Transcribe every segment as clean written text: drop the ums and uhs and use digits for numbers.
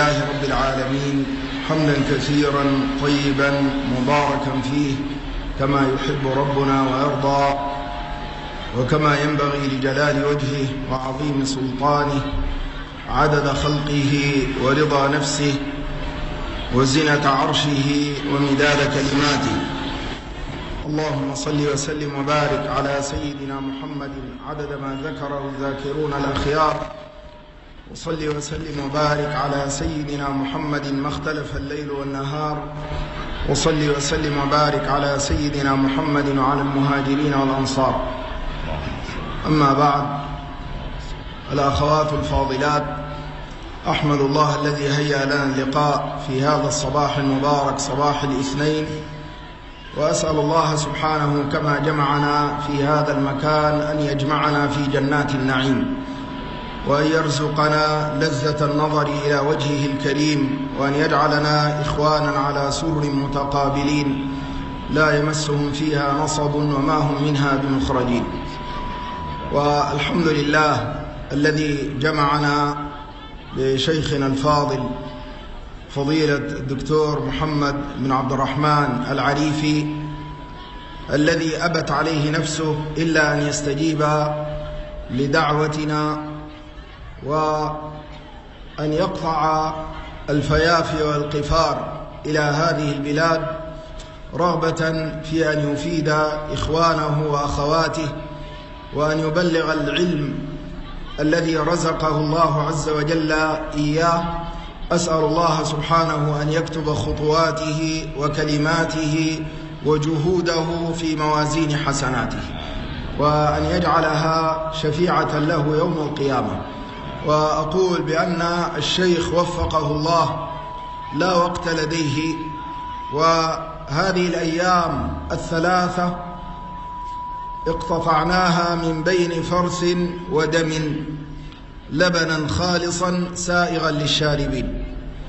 لله رب العالمين حمدا كثيرا طيبا مباركا فيه كما يحب ربنا ويرضى، وكما ينبغي لجلال وجهه وعظيم سلطانه، عدد خلقه ورضا نفسه وزنة عرشه ومداد كلماته. اللهم صل وسلم وبارك على سيدنا محمد عدد ما ذكره الذاكرون الأخيار، وصل وسلم وبارك على سيدنا محمد ما اختلف الليل والنهار، وصل وسلم وبارك على سيدنا محمد وعلى المهاجرين والأنصار. أما بعد، الأخوات الفاضلات، أحمد الله الذي هيأ لنا اللقاء في هذا الصباح المبارك، صباح الاثنين، وأسأل الله سبحانه كما جمعنا في هذا المكان أن يجمعنا في جنات النعيم، وأن يرزقنا لذة النظر إلى وجهه الكريم، وأن يجعلنا إخوانا على سرر متقابلين لا يمسهم فيها نصب وما هم منها بمخرجين. والحمد لله الذي جمعنا بشيخنا الفاضل فضيلة الدكتور محمد بن عبد الرحمن العريفي، الذي أبت عليه نفسه إلا أن يستجيب لدعوتنا وأن يقطع الفيافي والقفار إلى هذه البلاد، رغبة في أن يفيد إخوانه وأخواته، وأن يبلغ العلم الذي رزقه الله عز وجل إياه. أسأل الله سبحانه أن يكتب خطواته وكلماته وجهوده في موازين حسناته، وأن يجعلها شفيعة له يوم القيامة. وأقول بأن الشيخ وفقه الله لا وقت لديه، وهذه الأيام الثلاثة اقتطعناها من بين فرث ودم لبنا خالصا سائغا للشاربين.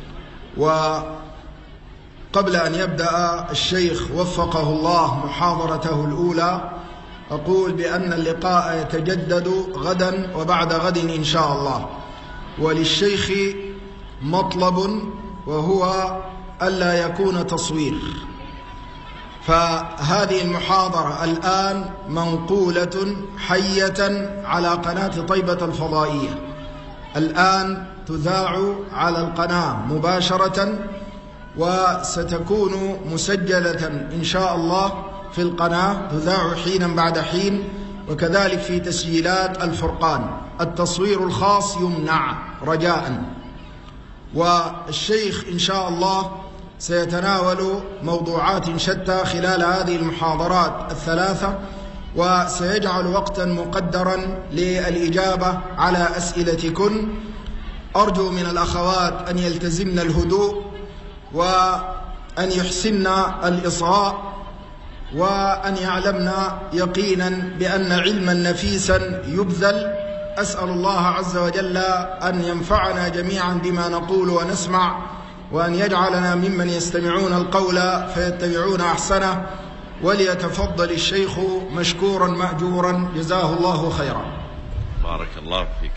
وقبل أن يبدأ الشيخ وفقه الله محاضرته الأولى، أقول بأن اللقاء يتجدد غدا وبعد غد إن شاء الله، وللشيخ مطلب وهو ألا يكون تصوير. فهذه المحاضرة الآن منقولة حية على قناة طيبة الفضائية، الآن تذاع على القناة مباشرة، وستكون مسجلة إن شاء الله في القناة، تذاع حينا بعد حين، وكذلك في تسجيلات الفرقان. التصوير الخاص يمنع رجاء. والشيخ إن شاء الله سيتناول موضوعات شتى خلال هذه المحاضرات الثلاثة، وسيجعل وقتا مقدرا للإجابة على أسئلتكن. أرجو من الأخوات أن يلتزمن الهدوء، وأن يحسن الإصغاء، وأن يعلمن يقينا بأن علما نفيسا يبذل. أسأل الله عز وجل أن ينفعنا جميعا بما نقول ونسمع، وأن يجعلنا ممن يستمعون القول فيتبعون أحسنه. وليتفضل الشيخ مشكورا مأجورا، جزاه الله خيرا. بارك الله فيك.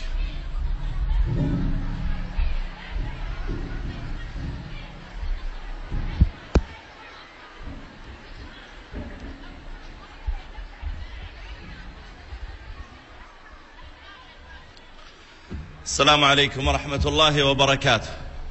السلام عليكم ورحمة الله وبركاته.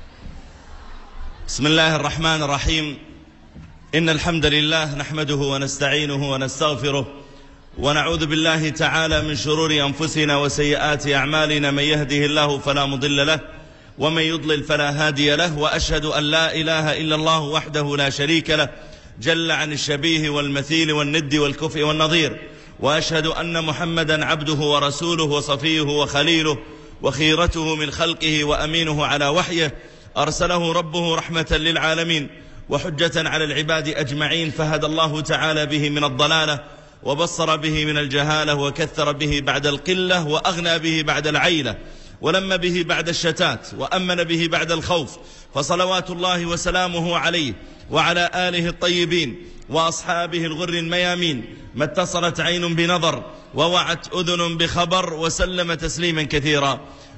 بسم الله الرحمن الرحيم. إن الحمد لله نحمده ونستعينه ونستغفره، ونعوذ بالله تعالى من شرور أنفسنا وسيئات أعمالنا، من يهده الله فلا مضل له، ومن يضلل فلا هادي له. وأشهد أن لا إله إلا الله وحده لا شريك له، جل عن الشبيه والمثيل والند والكفء والنظير. وأشهد أن محمدا عبده ورسوله وصفيه وخليله وخيرته من خلقه وأمينه على وحيه، أرسله ربه رحمة للعالمين وحجة على العباد أجمعين، فهدى الله تعالى به من الضلالة، وبصر به من الجهالة، وكثر به بعد القلة، وأغنى به بعد العيلة، ولم به بعد الشتات، وأمن به بعد الخوف. فصلوات الله وسلامه عليه وعلى آله الطيبين وأصحابه الغر الميامين، ما اتصلت عين بنظر ووعت أذن بخبر، وسلم تسليما كثيرا.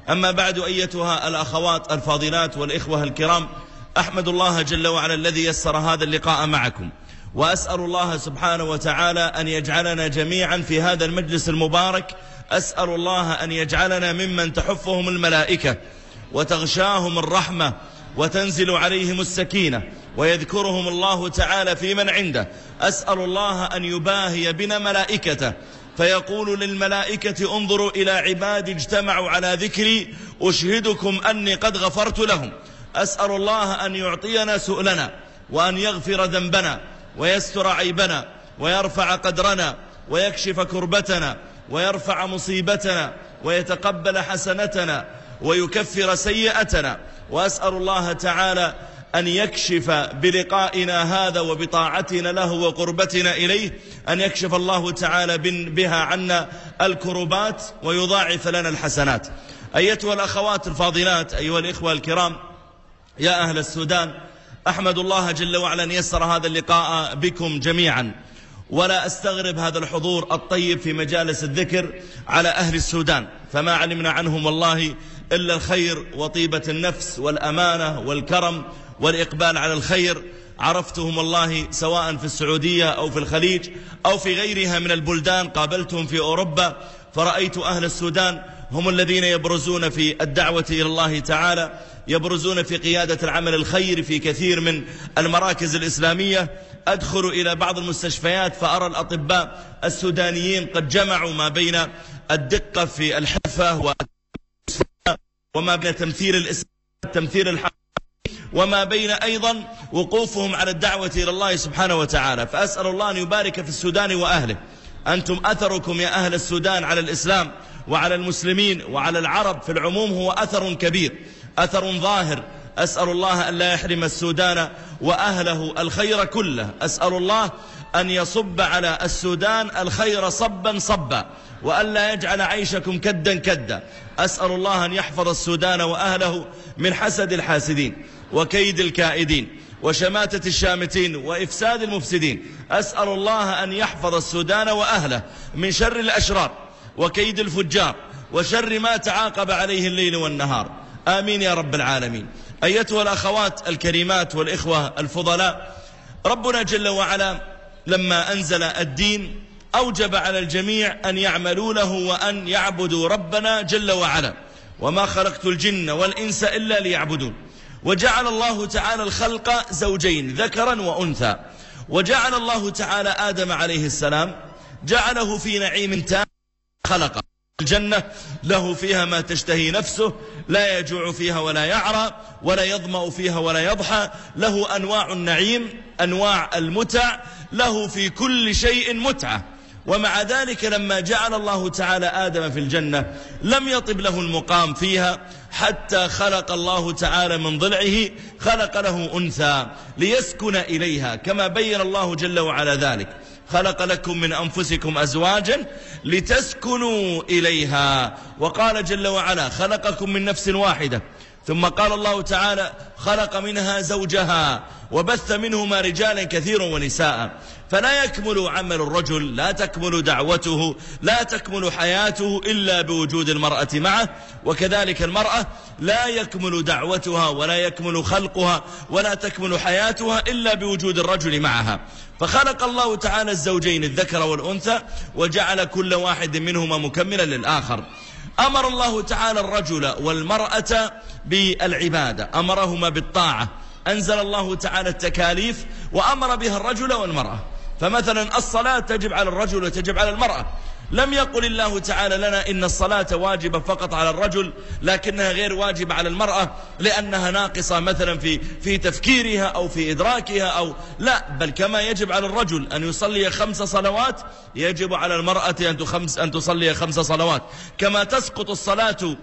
أما بعد، أيتها الأخوات الفاضلات والإخوة الكرام، أحمد الله جل وعلا الذي يسر هذا اللقاء معكم، وأسأل الله سبحانه وتعالى أن يجعلنا جميعا في هذا المجلس المبارك. أسأل الله أن يجعلنا ممن تحفهم الملائكة وتغشاهم الرحمة وتنزل عليهم السكينة ويذكرهم الله تعالى في من عنده. أسأل الله أن يباهي بنا ملائكته فيقول للملائكة انظروا إلى عبادي اجتمعوا على ذكري أشهدكم أني قد غفرت لهم. أسأل الله أن يعطينا سؤلنا وأن يغفر ذنبنا ويستر عيبنا ويرفع قدرنا ويكشف كربتنا ويرفع مصيبتنا ويتقبل حسنتنا ويكفر سيئتنا. وأسأل الله تعالى أن يكشف بلقائنا هذا وبطاعتنا له وقربتنا إليه، أن يكشف الله تعالى بها عنا الكربات ويضاعف لنا الحسنات. أيتها الأخوات الفاضلات، أيها الإخوة الكرام، يا أهل السودان، أحمد الله جل وعلا أن يسر هذا اللقاء بكم جميعا، ولا أستغرب هذا الحضور الطيب في مجالس الذكر على أهل السودان، فما علمنا عنهم والله إلا الخير وطيبة النفس والأمانة والكرم والإقبال على الخير. عرفتهم والله سواء في السعودية أو في الخليج أو في غيرها من البلدان، قابلتهم في أوروبا، فرأيت أهل السودان هم الذين يبرزون في الدعوة إلى الله تعالى، يبرزون في قيادة العمل الخير في كثير من المراكز الإسلامية. أدخل إلى بعض المستشفيات فأرى الأطباء السودانيين قد جمعوا ما بين الدقة في الحرفة وما بين تمثيل الإسلام تمثيل الحق وما بين أيضا وقوفهم على الدعوة إلى الله سبحانه وتعالى. فأسأل الله أن يبارك في السودان وأهله. أنتم أثركم يا أهل السودان على الإسلام وعلى المسلمين وعلى العرب في العموم هو أثر كبير، أثر ظاهر. أسأل الله أن لا يحرم السودان وأهله الخير كله. أسأل الله أن يصب على السودان الخير صبا صبا، وأن لا يجعل عيشكم كدا كدا. أسأل الله أن يحفظ السودان وأهله من حسد الحاسدين وكيد الكائدين وشماتة الشامتين وإفساد المفسدين. أسأل الله أن يحفظ السودان وأهله من شر الأشرار وكيد الفجار وشر ما تعاقب عليه الليل والنهار، آمين يا رب العالمين. أيتها الأخوات الكريمات والإخوة الفضلاء، ربنا جل وعلا لما أنزل الدين أوجب على الجميع أن يعملوا له وأن يعبدوا ربنا جل وعلا، وما خلقت الجن والإنس إلا ليعبدون. وجعل الله تعالى الخلق زوجين ذكرا وأنثى، وجعل الله تعالى آدم عليه السلام جعله في نعيم تام، خلق الجنة له فيها ما تشتهي نفسه، لا يجوع فيها ولا يعرى ولا يظمأ فيها ولا يضحى، له أنواع النعيم أنواع المتع، له في كل شيء متعة. ومع ذلك لما جعل الله تعالى آدم في الجنة لم يطب له المقام فيها حتى خلق الله تعالى من ضلعه خلق له أنثى ليسكن إليها، كما بين الله جل وعلا ذلك: خلق لكم من أنفسكم أزواجا لتسكنوا إليها. وقال جل وعلا: خلقكم من نفس واحدة. ثم قال الله تعالى: خلق منها زوجها وبث منهما رجالا كثيرا ونساء. فلا يكمل عمل الرجل، لا تكمل دعوته، لا تكمل حياته إلا بوجود المرأة معه، وكذلك المرأة لا يكمل دعوتها ولا يكمل خلقها ولا تكمل حياتها إلا بوجود الرجل معها. فخلق الله تعالى الزوجين الذكر والأنثى وجعل كل واحد منهما مكملا للآخر. أمر الله تعالى الرجل والمرأة بالعبادة، أمرهما بالطاعة، أنزل الله تعالى التكاليف وأمر بها الرجل والمرأة. فمثلا الصلاة تجب على الرجل وتجب على المرأة. لم يقل الله تعالى لنا إن الصلاة واجبة فقط على الرجل لكنها غير واجبة على المرأة لأنها ناقصة مثلا في تفكيرها أو في إدراكها أو لا، بل كما يجب على الرجل أن يصلي 5 صلوات يجب على المرأة أن تصلي 5 صلوات. كما تسقط الصلاة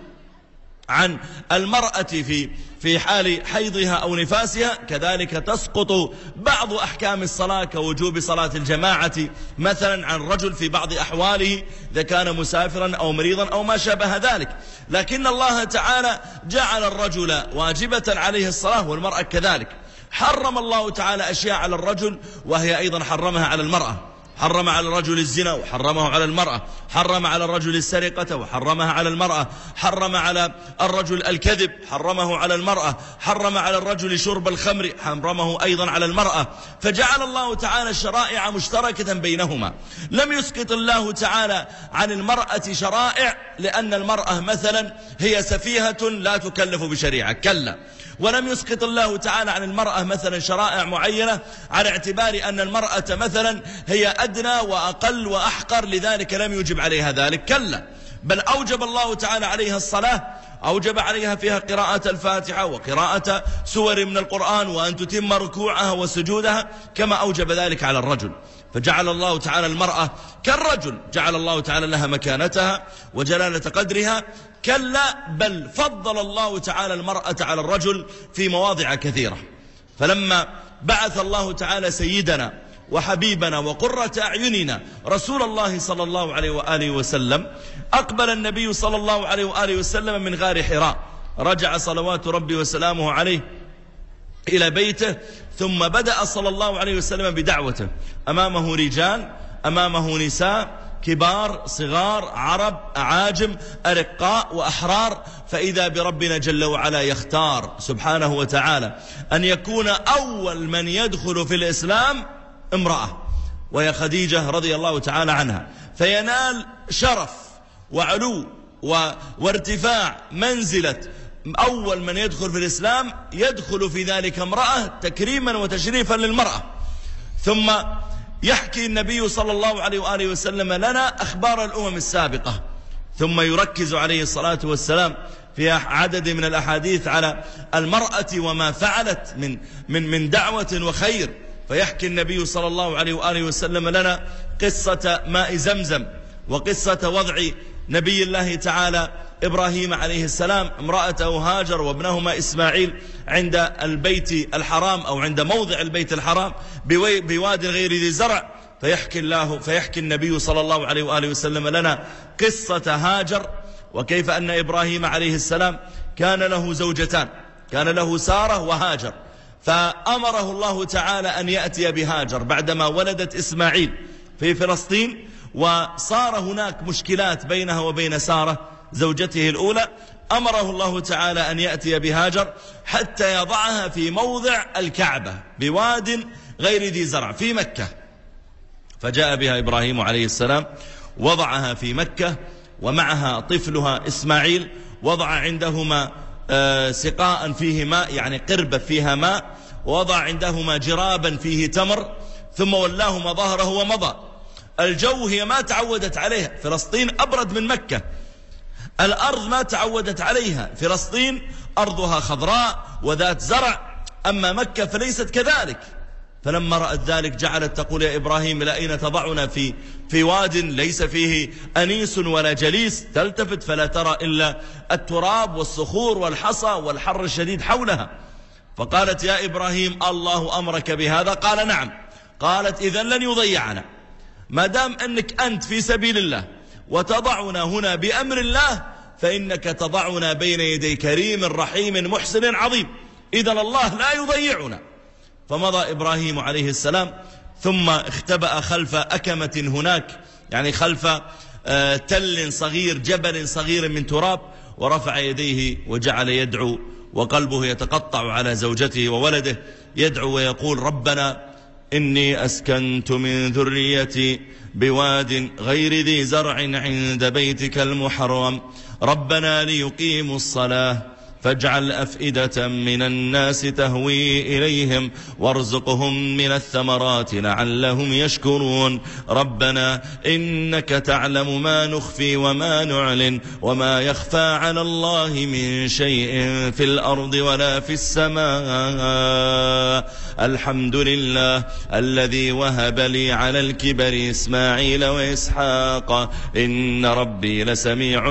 عن المرأة في حال حيضها أو نفاسها كذلك تسقط بعض أحكام الصلاة كوجوب صلاة الجماعة مثلا عن الرجل في بعض أحواله إذا كان مسافرا أو مريضا أو ما شابه ذلك. لكن الله تعالى جعل الرجل واجبة عليه الصلاة والمرأة كذلك. حرم الله تعالى أشياء على الرجل وهي أيضا حرمها على المرأة. حرم على الرجل الزنا وحرمه على المرأة، حرم على الرجل السرقة وحرمها على المرأة، حرم على الرجل الكذب حرمه على المرأة، حرم على الرجل شرب الخمر حرمه أيضا على المرأة. فجعل الله تعالى الشرائع مشتركة بينهما. لم يسقط الله تعالى عن المرأة شرائع لأن المرأة مثلا هي سفيهة لا تكلف بشريعة، كلا. ولم يسقط الله تعالى عن المرأة مثلا شرائع معينة على اعتبار أن المرأة مثلا هي أدنى وأقل وأحقر لذلك لم يوجب عليها ذلك، كلا. بل أوجب الله تعالى عليها الصلاة، أوجب عليها فيها قراءة الفاتحة وقراءة سور من القرآن وأن تتم ركوعها وسجودها كما أوجب ذلك على الرجل. فجعل الله تعالى المرأة كالرجل، جعل الله تعالى لها مكانتها وجلالة قدرها، كلا بل فضل الله تعالى المرأة على الرجل في مواضع كثيرة. فلما بعث الله تعالى سيدنا وحبيبنا وقرة أعيننا رسول الله صلى الله عليه وآله وسلم، أقبل النبي صلى الله عليه وآله وسلم من غار حراء، رجع صلوات ربي وسلامه عليه إلى بيته، ثم بدأ صلى الله عليه وسلم بدعوته. أمامه رجال، أمامه نساء، كبار صغار، عرب أعاجم، أرقاء وأحرار. فإذا بربنا جل وعلا يختار سبحانه وتعالى أن يكون أول من يدخل في الإسلام امرأة، وهي خديجة رضي الله تعالى عنها، فينال شرف وعلو وارتفاع منزلة أول من يدخل في الإسلام، يدخل في ذلك امرأة تكريما وتشريفا للمرأة. ثم يحكي النبي صلى الله عليه وآله وسلم لنا أخبار الأمم السابقة، ثم يركز عليه الصلاة والسلام في عدد من الأحاديث على المرأة وما فعلت من دعوة وخير. فيحكي النبي صلى الله عليه وآله وسلم لنا قصة ماء زمزم، وقصة وضع نبي الله تعالى إبراهيم عليه السلام امرأته هاجر وابنهما إسماعيل عند البيت الحرام أو عند موضع البيت الحرام بواد غير ذي زرع. فيحكي النبي صلى الله عليه وآله وسلم لنا قصة هاجر، وكيف أن إبراهيم عليه السلام كان له زوجتان، كان له سارة وهاجر، فأمره الله تعالى أن يأتي بهاجر بعدما ولدت إسماعيل في فلسطين، وصار هناك مشكلات بينها وبين سارة زوجته الأولى. أمره الله تعالى أن يأتي بهاجر حتى يضعها في موضع الكعبة بواد غير ذي زرع في مكة. فجاء بها إبراهيم عليه السلام، وضعها في مكة ومعها طفلها إسماعيل، وضع عندهما سقاء فيه ماء، يعني قربة فيها ماء، ووضع عندهما جرابا فيه تمر، ثم ولاهما ظهره ومضى. الجو هي ما تعودت عليها، فلسطين أبرد من مكة، الأرض ما تعودت عليها، فلسطين أرضها خضراء وذات زرع، أما مكة فليست كذلك. فلما رأت ذلك جعلت تقول يا إبراهيم إلى أين تضعنا في واد ليس فيه أنيس ولا جليس، تلتفت فلا ترى إلا التراب والصخور والحصى والحر الشديد حولها. فقالت يا إبراهيم الله أمرك بهذا؟ قال نعم. قالت إذن لن يضيعنا، ما دام أنك أنت في سبيل الله وتضعنا هنا بأمر الله، فإنك تضعنا بين يدي كريم رحيم محسن عظيم، إذن الله لا يضيعنا. فمضى إبراهيم عليه السلام، ثم اختبأ خلف أكمة هناك، يعني خلف تل صغير، جبل صغير من تراب، ورفع يديه وجعل يدعو وقلبه يتقطع على زوجته وولده، يدعو ويقول ربنا إني أسكنت من ذريتي بواد غير ذي زرع عند بيتك المحرم ربنا ليقيموا الصلاة فاجعل أفئدة من الناس تهوي إليهم وارزقهم من الثمرات لعلهم يشكرون ربنا إنك تعلم ما نخفي وما نعلن وما يخفى على الله من شيء في الأرض ولا في السماء الحمد لله الذي وهب لي على الكبر إسماعيل وإسحاق إن ربي لسميع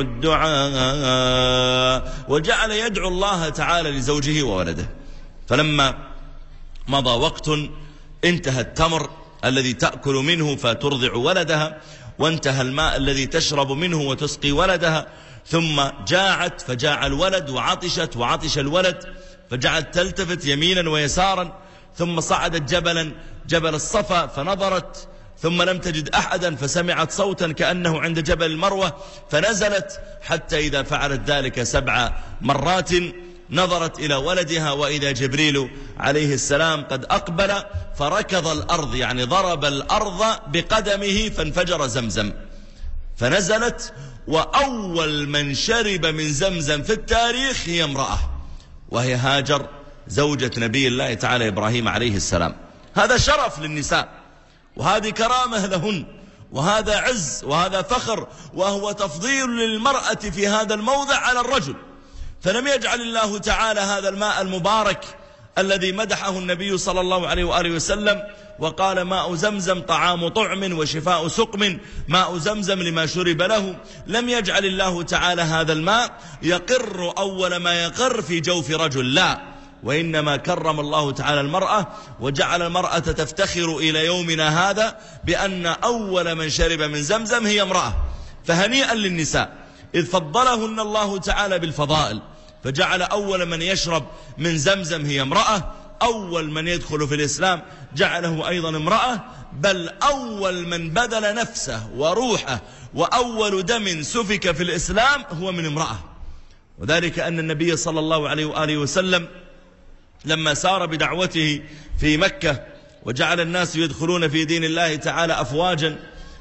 الدعاء. وجعل يدعو الله تعالى لزوجه وولده. فلما مضى وقت انتهى التمر الذي تأكل منه فترضع ولدها، وانتهى الماء الذي تشرب منه وتسقي ولدها، ثم جاعت فجاع الولد وعطشت وعطش الولد، فجعلت تلتفت يمينا ويسارا، ثم صعدت جبلا جبل الصفا فنظرت ثم لم تجد أحدا فسمعت صوتا كأنه عند جبل المروة فنزلت، حتى إذا فعلت ذلك 7 مرات نظرت إلى ولدها وإذا جبريل عليه السلام قد أقبل فركض الأرض، يعني ضرب الأرض بقدمه فانفجر زمزم. فنزلت، وأول من شرب من زمزم في التاريخ هي امرأة، وهي هاجر زوجة نبي الله تعالى إبراهيم عليه السلام. هذا شرف للنساء، وهذه كرامة لهن، وهذا عز، وهذا فخر، وهو تفضيل للمرأة في هذا الموضع على الرجل. فلم يجعل الله تعالى هذا الماء المبارك الذي مدحه النبي صلى الله عليه وآله وسلم وقال ماء زمزم طعام طعم وشفاء سقم، ماء زمزم لما شرب له، لم يجعل الله تعالى هذا الماء يقر أول ما يقر في جوف رجل، لا، وإنما كرم الله تعالى المرأة وجعل المرأة تفتخر إلى يومنا هذا بأن أول من شرب من زمزم هي امرأة. فهنيئا للنساء إذ فضلهن الله تعالى بالفضائل، فجعل أول من يشرب من زمزم هي امرأة، أول من يدخل في الإسلام جعله أيضا امرأة، بل أول من بذل نفسه وروحه وأول دم سفك في الإسلام هو من امرأة. وذلك أن النبي صلى الله عليه وآله وسلم لما سار بدعوته في مكة وجعل الناس يدخلون في دين الله تعالى أفواجا،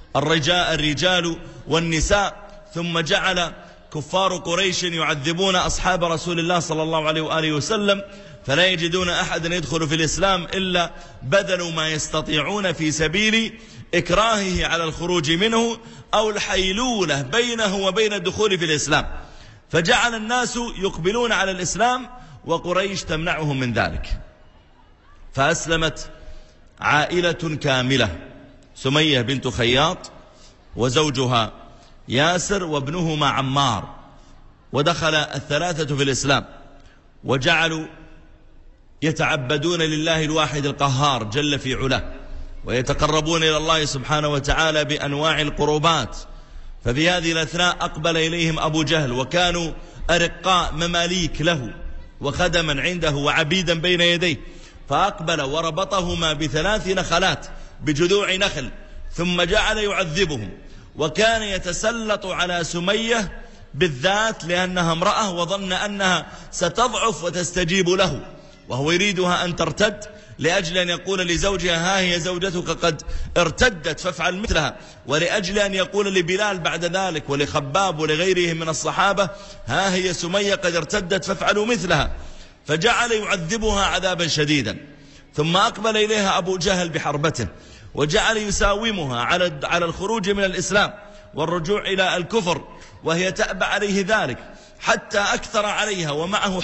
الرجال والنساء، ثم جعل كفار قريش يعذبون أصحاب رسول الله صلى الله عليه وآله وسلم فلا يجدون أحدا يدخل في الإسلام إلا بذلوا ما يستطيعون في سبيل إكراهه على الخروج منه أو الحيلولة بينه وبين الدخول في الإسلام، فجعل الناس يقبلون على الإسلام وقريش تمنعهم من ذلك. فأسلمت عائلة كاملة، سمية بنت خياط وزوجها ياسر وابنهما عمار، ودخل الثلاثة في الإسلام وجعلوا يتعبدون لله الواحد القهار جل في علاه، ويتقربون إلى الله سبحانه وتعالى بأنواع القربات. ففي هذه الأثناء أقبل إليهم أبو جهل، وكانوا أرقاء مماليك له وخدما عنده وعبيدا بين يديه، فأقبل وربطهما ب3 نخلات بجذوع نخل، ثم جعل يعذبهم، وكان يتسلط على سمية بالذات لأنها امرأة وظن أنها ستضعف وتستجيب له، وهو يريدها أن ترتد لأجل أن يقول لزوجها ها هي زوجتك قد ارتدت فافعل مثلها، ولأجل أن يقول لبلال بعد ذلك ولخباب ولغيرهم من الصحابة ها هي سمية قد ارتدت فافعلوا مثلها، فجعل يعذبها عذابا شديدا. ثم أقبل إليها أبو جهل بحربته وجعل يساومها على الخروج من الإسلام والرجوع إلى الكفر، وهي تأبى عليه ذلك حتى أكثر عليها ومعه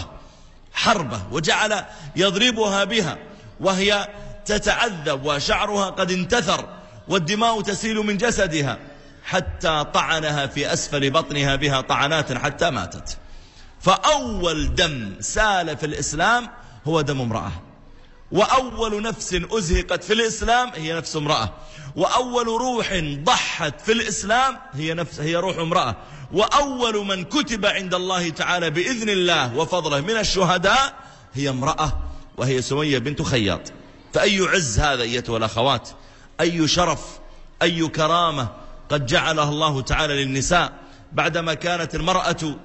حربة وجعل يضربها بها وهي تتعذب وشعرها قد انتثر والدماء تسيل من جسدها، حتى طعنها في أسفل بطنها بها طعنات حتى ماتت. فأول دم سال في الإسلام هو دم امرأة، وأول نفس أزهقت في الإسلام هي نفس امرأة، وأول روح ضحت في الإسلام هي روح امرأة، وأول من كتب عند الله تعالى بإذن الله وفضله من الشهداء هي امرأة، وهي سمية بنت خياط. فأي عز هذا أيتها الأخوات، أي شرف، أي كرامة قد جعلها الله تعالى للنساء، بعدما كانت المرأة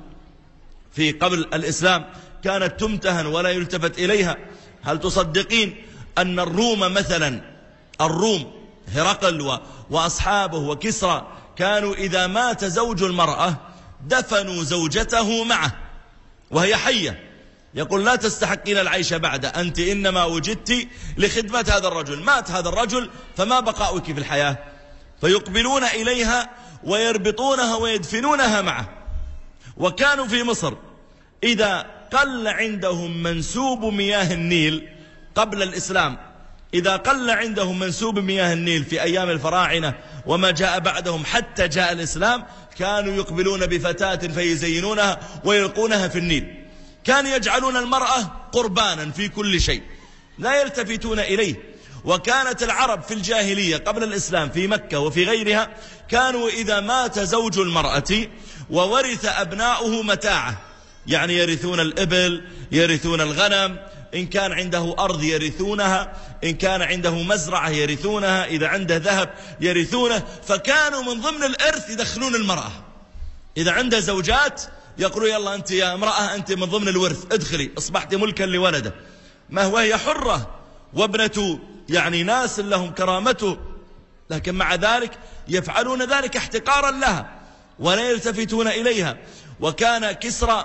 في قبل الإسلام كانت تمتهن ولا يلتفت إليها. هل تصدقين أن الروم مثلا، الروم هرقل وأصحابه وكسرى، كانوا إذا مات زوج المرأة دفنوا زوجته معه وهي حية، يقول لا تستحقين العيش بعد، أنت إنما وجدت لخدمة هذا الرجل، مات هذا الرجل فما بقاؤك في الحياة، فيقبلون إليها ويربطونها ويدفنونها معه. وكانوا في مصر إذا قل عندهم منسوب مياه النيل قبل الإسلام، إذا قل عندهم منسوب مياه النيل في أيام الفراعنة وما جاء بعدهم حتى جاء الإسلام، كانوا يقبلون بفتاة فيزينونها ويلقونها في النيل. كانوا يجعلون المرأة قربانا في كل شيء لا يلتفتون إليه. وكانت العرب في الجاهلية قبل الإسلام في مكة وفي غيرها كانوا إذا مات زوج المرأة وورث أبناؤه متاعه، يعني يرثون الإبل، يرثون الغنم، إن كان عنده أرض يرثونها، إن كان عنده مزرعة يرثونها، إذا عنده ذهب يرثونه. فكانوا من ضمن الإرث يدخلون المرأة، إذا عنده زوجات يقولوا يلا أنت يا امرأة أنت من ضمن الورث، ادخلي، أصبحت ملكا لولده، ما هو هي حرة وابنة يعني ناس لهم كرامته، لكن مع ذلك يفعلون ذلك احتقارا لها ولا يلتفتون إليها. وكان كسرى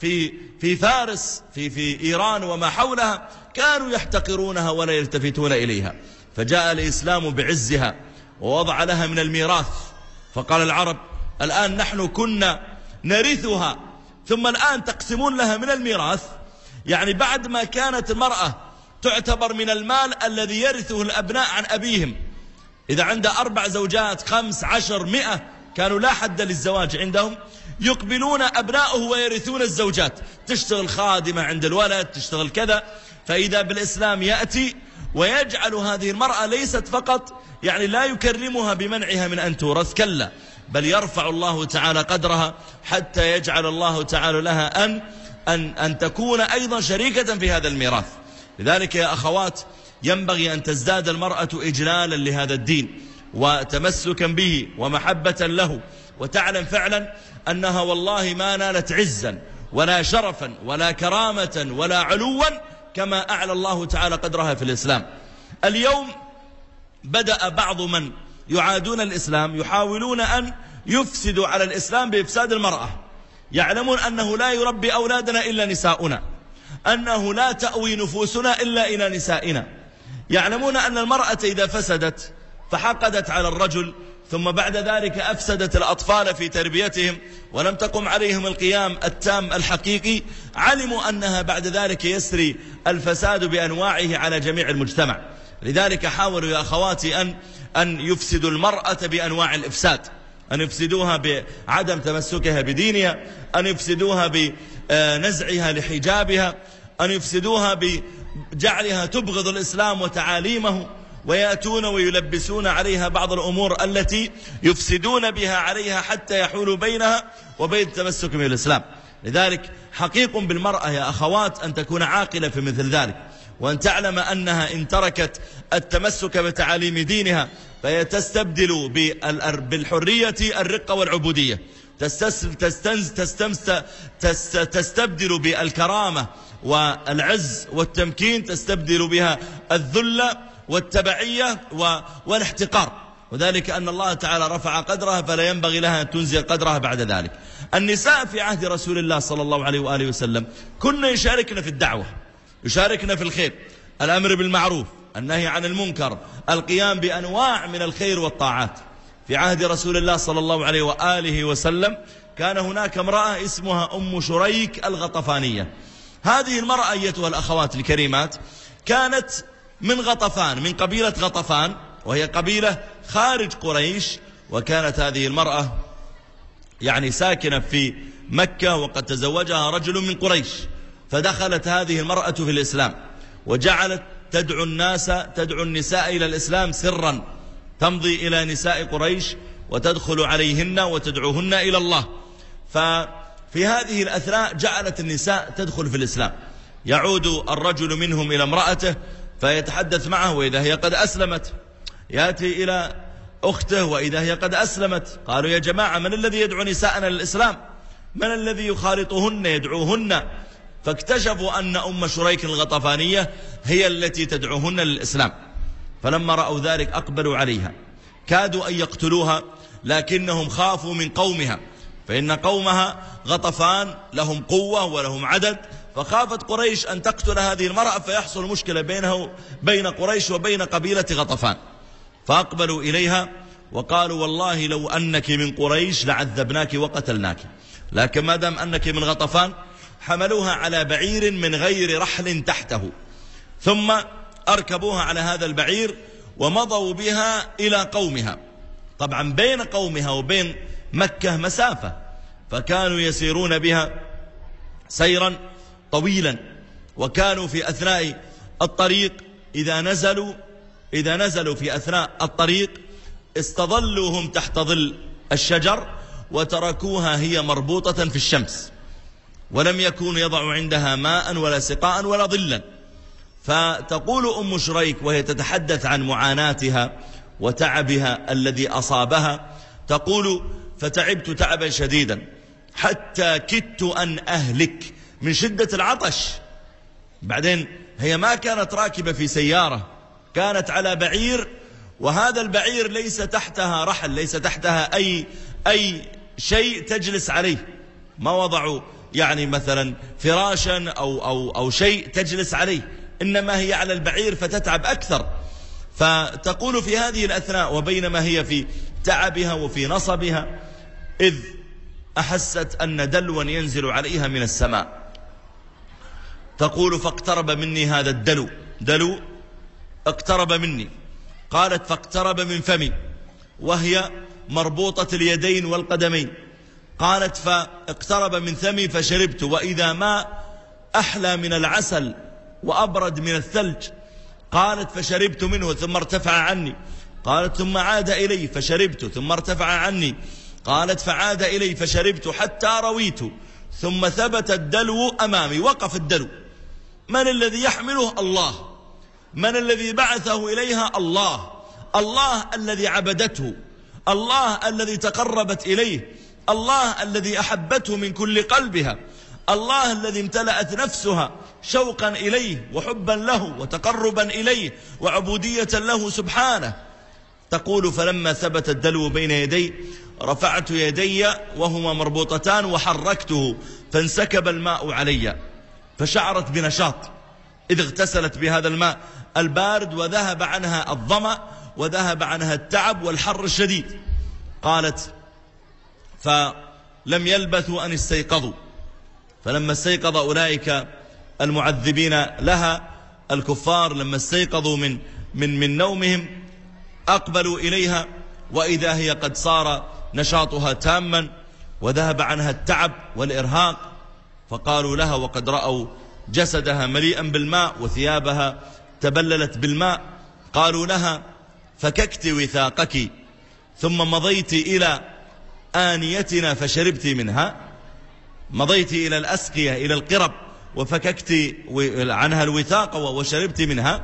في فارس في إيران وما حولها كانوا يحتقرونها ولا يلتفتون إليها، فجاء الإسلام بعزها ووضع لها من الميراث. فقال العرب الآن نحن كنا نرثها ثم الآن تقسمون لها من الميراث، يعني بعد ما كانت المرأة تعتبر من المال الذي يرثه الأبناء عن أبيهم، إذا عنده 4 زوجات 5 10 100 كانوا لا حد للزواج عندهم، يقبلون أبناؤه ويرثون الزوجات، تشتغل خادمة عند الولد، تشتغل كذا. فإذا بالإسلام يأتي ويجعل هذه المرأة ليست فقط يعني لا يكرمها بمنعها من أن تورث، كلا، بل يرفع الله تعالى قدرها حتى يجعل الله تعالى لها أن تكون أيضا شريكة في هذا الميراث. لذلك يا أخوات ينبغي أن تزداد المرأة إجلالا لهذا الدين وتمسكا به ومحبة له، وتعلم فعلا أنها والله ما نالت عزا ولا شرفا ولا كرامة ولا علوا كما أعلى الله تعالى قدرها في الإسلام. اليوم بدأ بعض من يعادون الإسلام يحاولون أن يفسدوا على الإسلام بإفساد المرأة، يعلمون أنه لا يربي أولادنا إلا نساؤنا، أنه لا تأوي نفوسنا إلا إلى نسائنا، يعلمون أن المرأة إذا فسدت فحقدت على الرجل ثم بعد ذلك أفسدت الأطفال في تربيتهم ولم تقم عليهم القيام التام الحقيقي، علموا أنها بعد ذلك يسري الفساد بأنواعه على جميع المجتمع. لذلك حاولوا يا أخواتي أن يفسدوا المرأة بأنواع الإفساد، أن يفسدوها بعدم تمسكها بدينها، أن يفسدوها بنزعها لحجابها، أن يفسدوها بجعلها تبغض الإسلام وتعاليمه، ويأتون ويلبسون عليها بعض الأمور التي يفسدون بها عليها حتى يحولوا بينها وبين التمسك بالإسلام. لذلك حقيق بالمرأة يا أخوات أن تكون عاقلة في مثل ذلك، وأن تعلم أنها إن تركت التمسك بتعاليم دينها فهي تستبدل بالحرية الرقة والعبودية، تستبدل بالكرامة والعز والتمكين، تستبدل بها الذل والتبعية والاحتقار، وذلك أن الله تعالى رفع قدرها فلا ينبغي لها أن تنزل قدرها بعد ذلك. النساء في عهد رسول الله صلى الله عليه وآله وسلم كنا يشاركنا في الدعوة، يشاركنا في الخير، الأمر بالمعروف، النهي عن المنكر، القيام بأنواع من الخير والطاعات. في عهد رسول الله صلى الله عليه وآله وسلم كان هناك امرأة اسمها أم شريك الغطفانية. هذه المرأة أيتها الأخوات الكريمات كانت من غطفان، من قبيلة غطفان، وهي قبيلة خارج قريش، وكانت هذه المرأة يعني ساكنة في مكة وقد تزوجها رجل من قريش، فدخلت هذه المرأة في الإسلام وجعلت تدعو النساء إلى الإسلام سرا، تمضي إلى نساء قريش وتدخل عليهن وتدعوهن إلى الله. ففي هذه الأثناء جعلت النساء تدخل في الإسلام، يعود الرجل منهم إلى امرأته فيتحدث معه، وإذا هي قد أسلمت يأتي إلى أخته وإذا هي قد أسلمت. قالوا يا جماعة من الذي يدعو نساءنا للإسلام؟ من الذي يخالطهن يدعوهن؟ فاكتشفوا أن أم شريك الغطفانية هي التي تدعوهن للإسلام، فلما رأوا ذلك أقبلوا عليها، كادوا أن يقتلوها لكنهم خافوا من قومها، فإن قومها غطفان لهم قوة ولهم عدد، فخافت قريش أن تقتل هذه المرأة فيحصل مشكلة بين قريش وبين قبيلة غطفان. فأقبلوا إليها وقالوا والله لو أنك من قريش لعذبناك وقتلناك، لكن ما دام أنك من غطفان حملوها على بعير من غير رحل تحته، ثم أركبوها على هذا البعير ومضوا بها إلى قومها. طبعا بين قومها وبين مكة مسافة، فكانوا يسيرون بها سيرا طويلا، وكانوا في أثناء الطريق إذا نزلوا في أثناء الطريق استظلوهم تحت ظل الشجر وتركوها هي مربوطة في الشمس، ولم يكونوا يضعوا عندها ماء ولا سقاء ولا ظلا، فتقول أم شريك وهي تتحدث عن معاناتها وتعبها الذي أصابها، تقول: فتعبت تعبا شديدا حتى كدت أن أهلك من شدة العطش. بعدين هي ما كانت راكبة في سيارة، كانت على بعير، وهذا البعير ليس تحتها رحل، ليس تحتها أي شيء تجلس عليه، ما وضعوا يعني مثلا فراشا أو شيء تجلس عليه، إنما هي على البعير فتتعب أكثر. فتقول في هذه الأثناء وبينما هي في تعبها وفي نصبها إذ أحست أن دلوا ينزل عليها من السماء. تقول: فاقترب مني هذا دلو اقترب مني. قالت: فاقترب من فمي وهي مربوطة اليدين والقدمين. قالت: فاقترب من فمي فشربت، وإذا ما أحلى من العسل وأبرد من الثلج. قالت: فشربت منه ثم ارتفع عني. قالت: ثم عاد إلي فشربت ثم ارتفع عني. قالت: فعاد إلي فشربت حتى رويت، ثم ثبت الدلو أمامي، وقف الدلو. من الذي يحمله؟ الله. من الذي بعثه إليها؟ الله. الله الذي عبدته، الله الذي تقربت إليه، الله الذي أحبته من كل قلبها، الله الذي امتلأت نفسها شوقا إليه وحبا له وتقربا إليه وعبودية له سبحانه. تقول: فلما ثبت الدلو بين يدي رفعت يدي وهما مربوطتان وحركته فانسكب الماء علي، فشعرت بنشاط إذ اغتسلت بهذا الماء البارد، وذهب عنها الظمأ وذهب عنها التعب والحر الشديد. قالت: فلم يلبثوا أن استيقظوا، فلما استيقظ أولئك المعذبين لها الكفار، لما استيقظوا من نومهم أقبلوا إليها، وإذا هي قد صار نشاطها تاما وذهب عنها التعب والإرهاق. فقالوا لها وقد رأوا جسدها مليئا بالماء وثيابها تبللت بالماء، قالوا لها: فككت وثاقك ثم مضيت إلى آنيتنا فشربت منها. مضيت إلى الأسقية إلى القرب وفككت عنها الوثاق وشربت منها.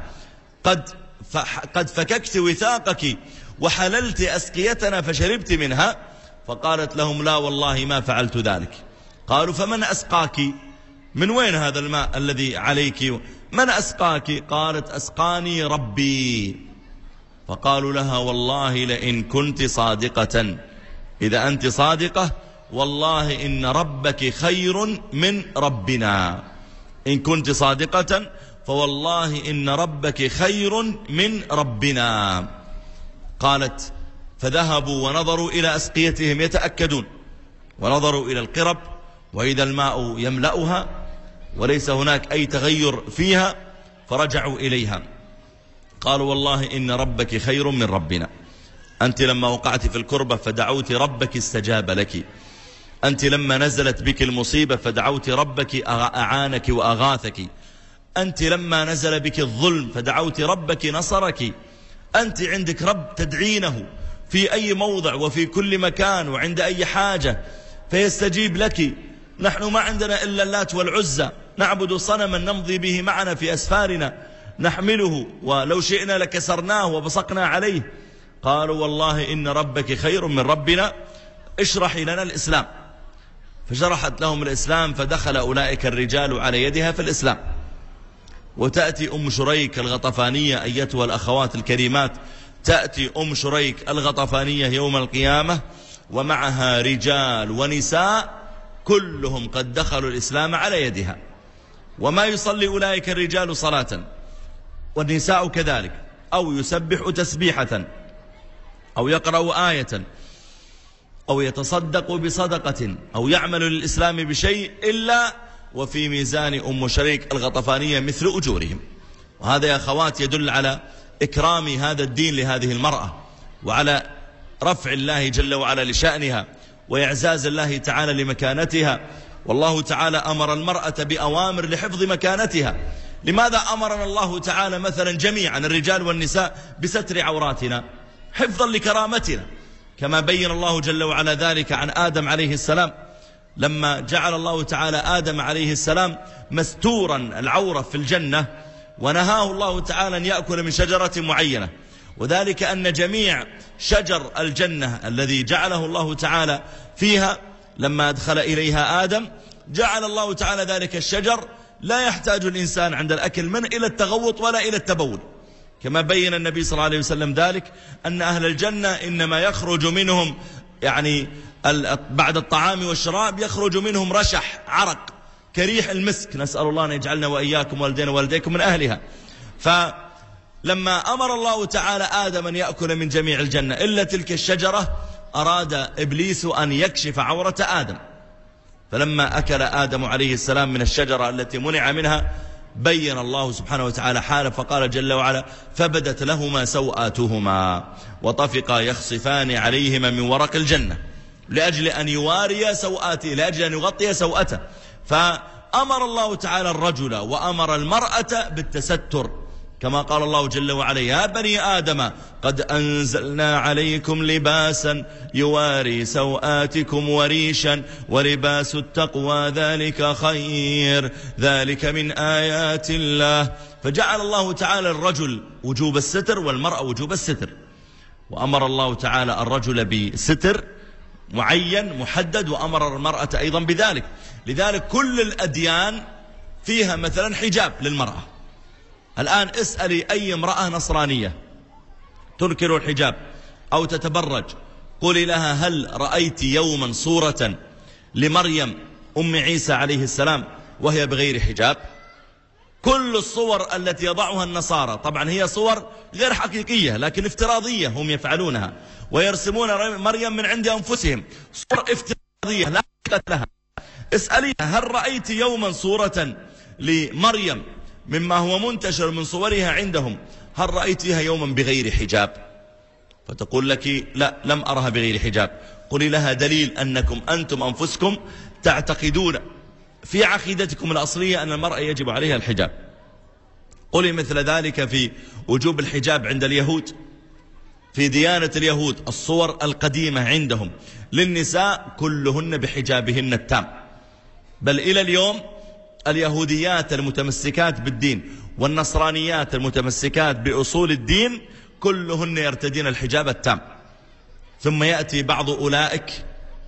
قد فككت وثاقك وحللت أسقيتنا فشربت منها. فقالت لهم: لا والله ما فعلت ذلك. قالوا: فمن أسقاك؟ من وين هذا الماء الذي عليك؟ من أسقاك؟ قالت: أسقاني ربي. فقالوا لها: والله لئن كنت صادقة، إذا أنت صادقة والله إن ربك خير من ربنا. إن كنت صادقة فوالله إن ربك خير من ربنا. قالت: فذهبوا ونظروا إلى أسقيتهم يتأكدون، ونظروا إلى القرب وإذا الماء يملأها وليس هناك أي تغير فيها، فرجعوا إليها قالوا: والله إن ربك خير من ربنا. أنت لما وقعت في الكربة فدعوت ربك استجاب لك، أنت لما نزلت بك المصيبة فدعوت ربك أعانك وأغاثك، أنت لما نزل بك الظلم فدعوت ربك نصرك، أنت عندك رب تدعينه في أي موضع وفي كل مكان وعند أي حاجة فيستجيب لك. نحن ما عندنا إلا اللات والعزى، نعبد صنما نمضي به معنا في أسفارنا نحمله، ولو شئنا لكسرناه وبصقنا عليه. قالوا: والله إن ربك خير من ربنا، اشرحي لنا الإسلام. فشرحت لهم الإسلام، فدخل أولئك الرجال على يدها في الإسلام. وتأتي أم شريك الغطفانية، أيتها الأخوات الكريمات، تأتي أم شريك الغطفانية يوم القيامة ومعها رجال ونساء كلهم قد دخلوا الإسلام على يدها. وما يصلي أولئك الرجال صلاة والنساء كذلك، أو يسبح تسبيحة أو يقرأ آية أو يتصدق بصدقة أو يعمل للإسلام بشيء إلا وفي ميزان أم شريك الغطفانية مثل أجورهم. وهذا يا أخوات يدل على إكرام هذا الدين لهذه المرأة، وعلى رفع الله جل وعلا لشأنها، وإعزاز الله تعالى لمكانتها. والله تعالى أمر المرأة بأوامر لحفظ مكانتها. لماذا أمرنا الله تعالى مثلا جميعا الرجال والنساء بستر عوراتنا؟ حفظا لكرامتنا، كما بين الله جل وعلا ذلك عن آدم عليه السلام، لما جعل الله تعالى آدم عليه السلام مستورا العورة في الجنة، ونهاه الله تعالى أن يأكل من شجرة معينة، وذلك أن جميع شجر الجنة الذي جعله الله تعالى فيها لما أدخل إليها آدم، جعل الله تعالى ذلك الشجر لا يحتاج الإنسان عند الأكل منه إلى التغوط ولا إلى التبول، كما بين النبي صلى الله عليه وسلم ذلك أن أهل الجنة إنما يخرج منهم يعني بعد الطعام والشراب يخرج منهم رشح عرق كريح المسك، نسأل الله أن يجعلنا وإياكم والدينا والديكم من أهلها. فلما أمر الله تعالى آدم أن يأكل من جميع الجنة إلا تلك الشجرة، أراد إبليس أن يكشف عورة آدم، فلما أكل آدم عليه السلام من الشجرة التي منع منها بين الله سبحانه وتعالى حاله، فقال جل وعلا: فبدت لهما سوآتهما وطفقا يخصفان عليهما من ورق الجنة، لأجل أن يواري سوآته، لأجل أن يغطي سوءته. فأمر الله تعالى الرجل وأمر المرأة بالتستر، كما قال الله جل وعلا: يا بني آدم قد أنزلنا عليكم لباسا يواري سوآتكم وريشا ولباس التقوى ذلك خير ذلك من آيات الله. فجعل الله تعالى الرجل وجوب الستر والمرأة وجوب الستر، وأمر الله تعالى الرجل بستر معين محدد، وأمر المرأة أيضا بذلك. لذلك كل الأديان فيها مثلا حجاب للمرأة. الآن اسألي أي امرأة نصرانية تنكر الحجاب أو تتبرج، قولي لها: هل رأيت يوما صورة لمريم أم عيسى عليه السلام وهي بغير حجاب؟ كل الصور التي يضعها النصارى طبعا هي صور غير حقيقية لكن افتراضية هم يفعلونها، ويرسمون مريم من عند أنفسهم، صور افتراضية لا حقيقة لها. اسأليها: هل رأيت يوما صورة لمريم مما هو منتشر من صورها عندهم، هل رأيتها يوما بغير حجاب؟ فتقول لك: لا، لم أرها بغير حجاب. قولي لها: دليل أنكم أنتم أنفسكم تعتقدون في عقيدتكم الأصلية أن المرأة يجب عليها الحجاب. قولي مثل ذلك في وجوب الحجاب عند اليهود. في ديانة اليهود الصور القديمة عندهم للنساء كلهن بحجابهن التام، بل إلى اليوم اليهوديات المتمسكات بالدين والنصرانيات المتمسكات بأصول الدين كلهن يرتدين الحجاب التام. ثم يأتي بعض أولئك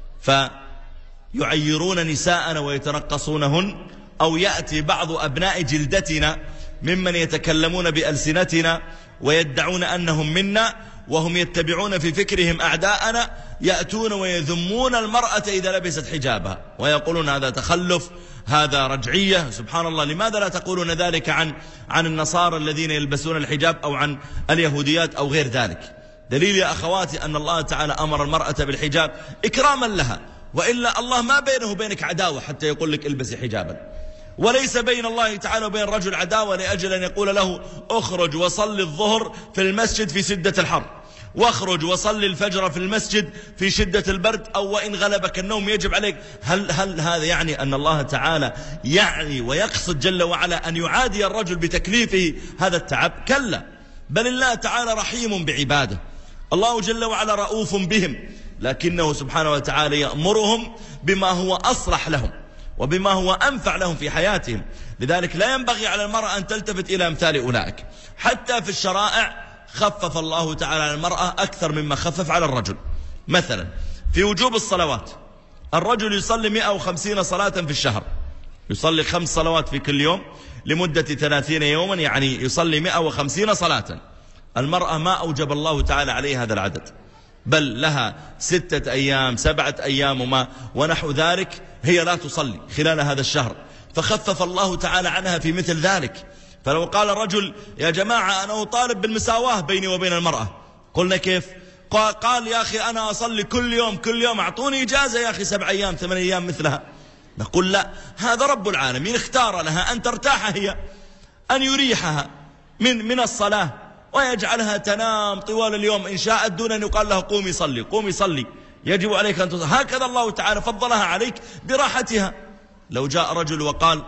فيعيرون نساءنا ويترقصونهن، أو يأتي بعض أبناء جلدتنا ممن يتكلمون بألسنتنا ويدعون أنهم منا وهم يتبعون في فكرهم أعداءنا، يأتون ويذمون المرأة إذا لبست حجابها ويقولون هذا تخلف، هذا رجعية. سبحان الله، لماذا لا تقولون ذلك عن النصارى الذين يلبسون الحجاب أو عن اليهوديات أو غير ذلك؟ دليل يا أخواتي أن الله تعالى أمر المرأة بالحجاب إكراما لها، وإلا الله ما بينه وبينك عداوة حتى يقول لك البسي حجابا، وليس بين الله تعالى وبين الرجل عداوة لأجل أن يقول له اخرج وصل الظهر في المسجد في شدة الحر، واخرج وصل الفجر في المسجد في شدة البرد، أو وإن غلبك النوم يجب عليك. هل هذا يعني أن الله تعالى يعني ويقصد جل وعلا أن يعادي الرجل بتكليفه هذا التعب؟ كلا، بل الله تعالى رحيم بعباده، الله جل وعلا رؤوف بهم، لكنه سبحانه وتعالى يأمرهم بما هو أصلح لهم وبما هو أنفع لهم في حياتهم. لذلك لا ينبغي على المرأة أن تلتفت إلى أمثال أولئك. حتى في الشرائع خفف الله تعالى على المرأة أكثر مما خفف على الرجل. مثلا في وجوب الصلوات، الرجل يصلي 150 صلاة في الشهر، يصلي 5 صلوات في كل يوم لمدة 30 يوما، يعني يصلي 150 صلاة. المرأة ما أوجب الله تعالى عليها هذا العدد، بل لها 6 أيام 7 أيام ونحو ذلك هي لا تصلي خلال هذا الشهر، فخفف الله تعالى عنها في مثل ذلك. فلو قال الرجل: يا جماعة أنا أطالب بالمساواة بيني وبين المرأة، قلنا كيف؟ قال: يا أخي أنا أصلي كل يوم أعطوني إجازة يا أخي 7 أيام 8 أيام مثلها. نقول: لا، هذا رب العالمين اختار لها أن ترتاح هي، أن يريحها من الصلاة ويجعلها تنام طوال اليوم إن شاءت دون أن يقال لها قومي صلي قومي صلي، يجب عليك أن تصلي. هكذا الله تعالى فضلها عليك براحتها. لو جاء رجل وقال: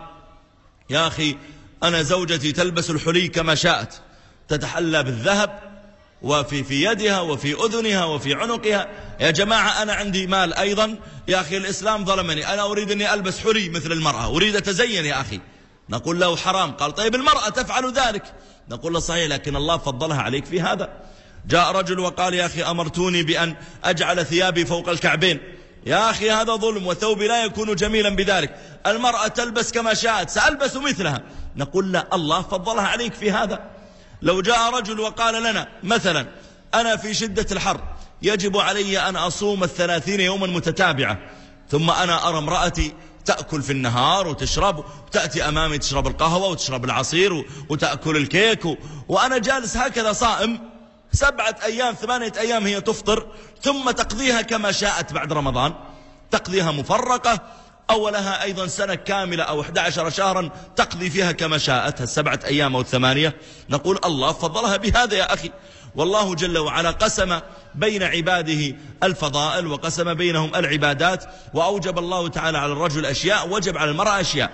يا أخي أنا زوجتي تلبس الحلي كما شاءت، تتحلى بالذهب وفي يدها وفي أذنها وفي عنقها، يا جماعة أنا عندي مال أيضا، يا أخي الإسلام ظلمني، أنا أريد أني ألبس حلي مثل المرأة، أريد أتزين يا أخي، نقول له حرام. قال طيب المرأة تفعل ذلك. نقول له صحيح، لكن الله فضلها عليك في هذا. جاء رجل وقال يا أخي أمرتوني بأن أجعل ثيابي فوق الكعبين. يا أخي هذا ظلم، وثوبي لا يكون جميلا بذلك، المرأة تلبس كما شاءت، سألبس مثلها. نقول لا، الله فضلها عليك في هذا. لو جاء رجل وقال لنا مثلا أنا في شدة الحر يجب علي أن أصوم 30 يوما متتابعة، ثم أنا أرى امرأتي تأكل في النهار وتشرب، وتأتي أمامي تشرب القهوة وتشرب العصير وتأكل الكيك، وأنا جالس هكذا صائم 7 أيام 8 أيام هي تفطر، ثم تقضيها كما شاءت بعد رمضان، تقضيها مفرقة، أو لها أيضا سنة كاملة أو 11 شهرا تقضي فيها كما شاءت 7 أيام أو 8. نقول الله فضلها بهذا يا أخي. والله جل وعلا قسم بين عباده الفضائل وقسم بينهم العبادات، وأوجب الله تعالى على الرجل أشياء وجب على المرأة أشياء.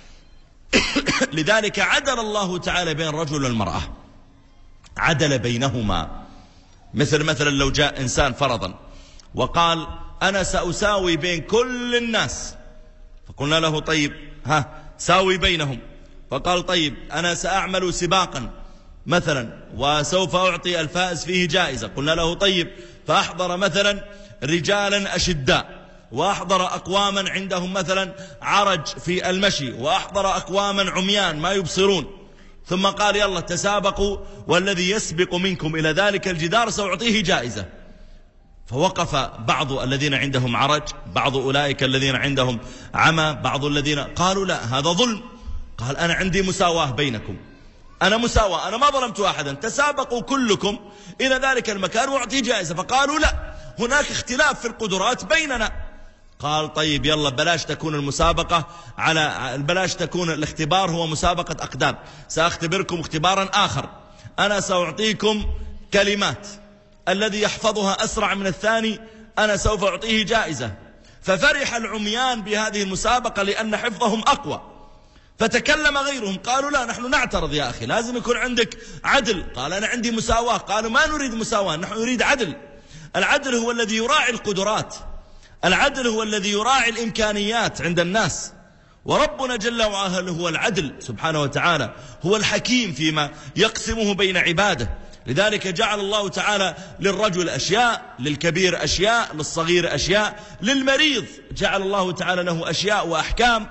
لذلك عدل الله تعالى بين الرجل والمرأة، عدل بينهما. مثلا لو جاء إنسان فرضا وقال أنا سأساوي بين كل الناس، فقلنا له طيب ساوي بينهم، فقال طيب أنا سأعمل سباقا مثلا وسوف أعطي الفائز فيه جائزة. قلنا له طيب، فأحضر مثلا رجالا أشداء، وأحضر أقواما عندهم مثلا عرج في المشي، وأحضر أقواما عميان ما يبصرون، ثم قال يلا تسابقوا، والذي يسبق منكم إلى ذلك الجدار سأعطيه جائزة. فوقف بعض الذين عندهم عرج، بعض أولئك الذين عندهم عمى، بعض الذين قالوا لا هذا ظلم. قال أنا عندي مساواة بينكم، أنا مساواة، أنا ما ظلمت أحدا، تسابقوا كلكم إلى ذلك المكان وأعطيه جائزة. فقالوا لا، هناك اختلاف في القدرات بيننا. قال طيب يلا بلاش تكون المسابقة بلاش تكون الاختبار هو مسابقة أقدام، سأختبركم اختبارا آخر، أنا سأعطيكم كلمات، الذي يحفظها أسرع من الثاني أنا سوف أعطيه جائزة. ففرح العميان بهذه المسابقة لأن حفظهم أقوى، فتكلم غيرهم قالوا لا نحن نعترض يا أخي، لازم يكون عندك عدل. قال أنا عندي مساواة. قالوا ما نريد مساواة، نحن نريد عدل. العدل هو الذي يراعي القدرات، العدل هو الذي يراعي الإمكانيات عند الناس، وربنا جل وعلا هو العدل سبحانه وتعالى، هو الحكيم فيما يقسمه بين عباده. لذلك جعل الله تعالى للرجل أشياء، للكبير أشياء، للصغير أشياء، للمريض جعل الله تعالى له أشياء وأحكام،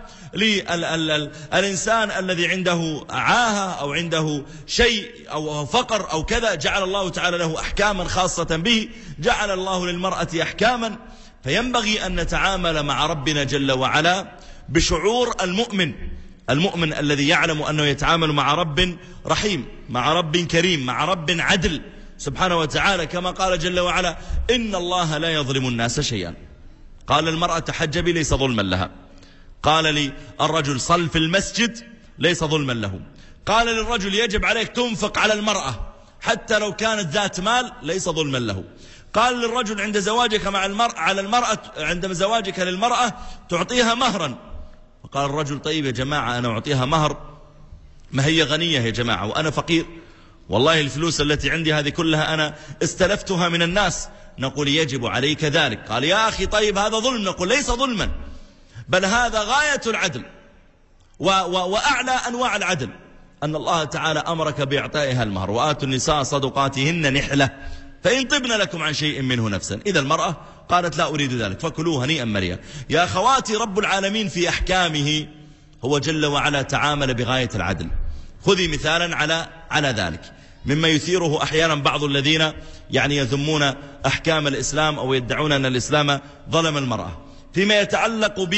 للإنسان الذي عنده عاهة أو عنده شيء أو فقر أو كذا جعل الله تعالى له أحكاما خاصة به، جعل الله للمرأة أحكاما. فينبغي أن نتعامل مع ربنا جل وعلا بشعور المؤمن الذي يعلم أنه يتعامل مع رب رحيم، مع رب كريم، مع رب عدل سبحانه وتعالى، كما قال جل وعلا إن الله لا يظلم الناس شيئا. قال المرأة تحجبي ليس ظلما لها، قال لي الرجل صل في المسجد ليس ظلما له، قال للرجل يجب عليك تنفق على المرأة حتى لو كانت ذات مال ليس ظلما له، قال للرجل عند زواجك على المرأة عند زواجك للمرأة تعطيها مهرا. فقال الرجل طيب يا جماعة أنا أعطيها مهر، ما هي غنية يا جماعة وأنا فقير، والله الفلوس التي عندي هذه كلها أنا استلفتها من الناس. نقول يجب عليك ذلك. قال يا أخي طيب هذا ظلم. نقول ليس ظلما، بل هذا غاية العدل وأعلى أنواع العدل، أن الله تعالى أمرك بإعطائها المهر، وآتوا النساء صدقاتهن نحلة فإن طبن لكم عن شيء منه نفسا. إذا المرأة قالت لا أريد ذلك فكلوه هنيئا مريا. يا أخواتي رب العالمين في أحكامه هو جل وعلا تعامل بغاية العدل. خذي مثالا على ذلك مما يثيره أحيانا بعض الذين يذمون أحكام الإسلام أو يدعون أن الإسلام ظلم المرأة فيما يتعلق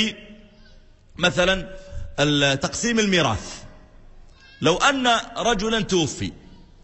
بمثلا تقسيم الميراث. لو أن رجلا توفي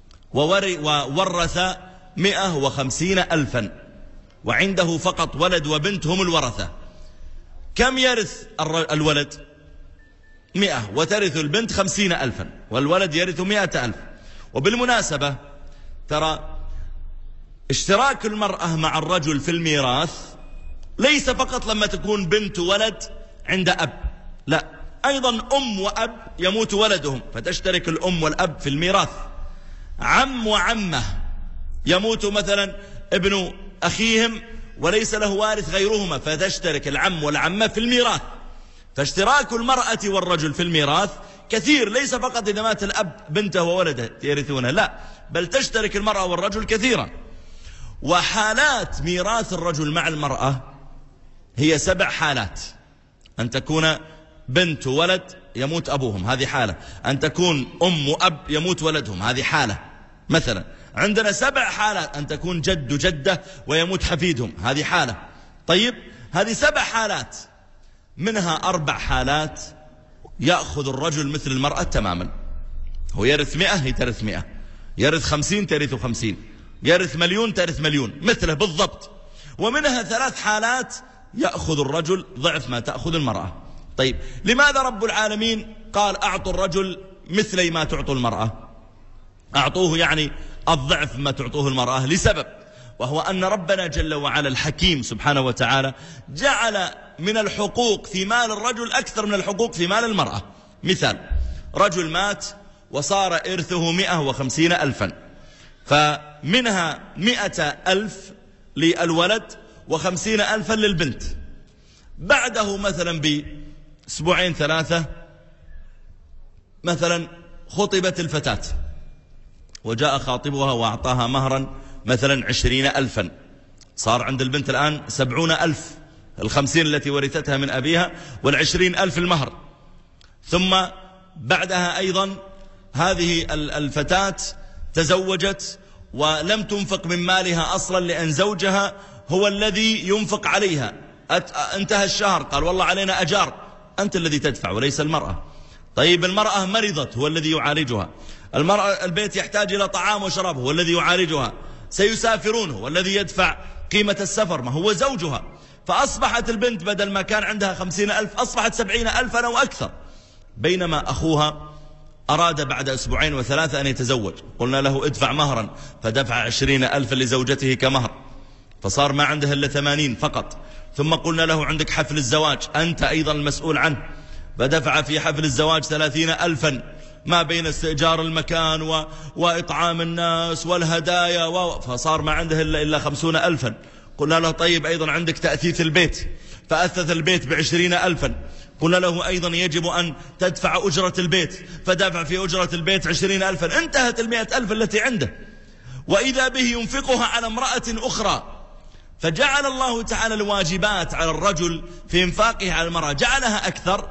وورث 150,000 وعنده فقط ولد وبنت هم الورثة، كم يرث الولد؟ 100، وترث البنت 50,000 والولد يرث 100,000. وبالمناسبة ترى اشتراك المرأة مع الرجل في الميراث ليس فقط لما تكون بنت ولد عند أب، لا، أيضا أم وأب يموت ولدهم فتشترك الأم والأب في الميراث. عم وعمة يموت مثلا ابن أخيهم وليس له وارث غيرهما فتشترك العم والعمة في الميراث. فاشتراك المرأة والرجل في الميراث كثير، ليس فقط إذا مات الأب بنته وولده يرثونه، لا، بل تشترك المرأة والرجل كثيرا. وحالات ميراث الرجل مع المرأة هي 7 حالات: أن تكون بنت وولد يموت أبوهم، هذه حالة. أن تكون أم وأب يموت ولدهم، هذه حالة مثلا. عندنا 7 حالات: أن تكون جد وجدة ويموت حفيدهم، هذه حالة. طيب، هذه 7 حالات، منها 4 حالات يأخذ الرجل مثل المرأة تماما. هو يرث 100 هي ترث 100، يرث 50 ترث 50، يرث 1,000,000 ترث 1,000,000، مثله بالضبط. ومنها 3 حالات يأخذ الرجل ضعف ما تأخذ المرأة. طيب، لماذا رب العالمين قال أعطوا الرجل مثل ما تعطوا المرأة؟ أعطوه يعني الضعف ما تعطوه المرأة لسبب، وهو أن ربنا جل وعلا الحكيم سبحانه وتعالى جعل من الحقوق في مال الرجل أكثر من الحقوق في مال المرأة. مثال: رجل مات وصار إرثه 150,000، فمنها 100,000 للولد و50,000 للبنت. بعده مثلا بأسبوعين 3 مثلا خطبت الفتاة وجاء خاطبها وأعطاها مهرا مثلا 20,000، صار عند البنت الآن 70,000، 50 التي ورثتها من أبيها وال20,000 المهر. ثم بعدها أيضا هذه الفتاة تزوجت ولم تنفق من مالها أصلا، لأن زوجها هو الذي ينفق عليها. انتهى الشهر قال والله علينا أجار، أنت الذي تدفع وليس المرأة. طيب، المرأة مرضت هو الذي يعالجها، المرأة البيت يحتاج إلى طعام وشراب هو الذي يعالجها، سيسافرون هو الذي يدفع قيمة السفر، ما هو زوجها. فأصبحت البنت بدل ما كان عندها 50,000 أصبحت 70,000 أو أكثر. بينما أخوها أراد بعد 2 و3 أن يتزوج، قلنا له ادفع مهرا، فدفع 20,000 لزوجته كمهر، فصار ما عنده إلا 80 فقط. ثم قلنا له عندك حفل الزواج أنت أيضا المسؤول عنه، فدفع في حفل الزواج 30,000 ما بين استئجار المكان وإطعام الناس والهدايا، فصار ما عنده إلا 50,000. قلنا له طيب أيضا عندك تأثيث البيت، فأثث البيت ب20,000. قلنا له أيضا يجب أن تدفع أجرة البيت، فدفع في أجرة البيت 20,000. انتهت 100,000 التي عنده، وإذا به ينفقها على امرأة أخرى. فجعل الله تعالى الواجبات على الرجل في إنفاقه على المرأة جعلها أكثر،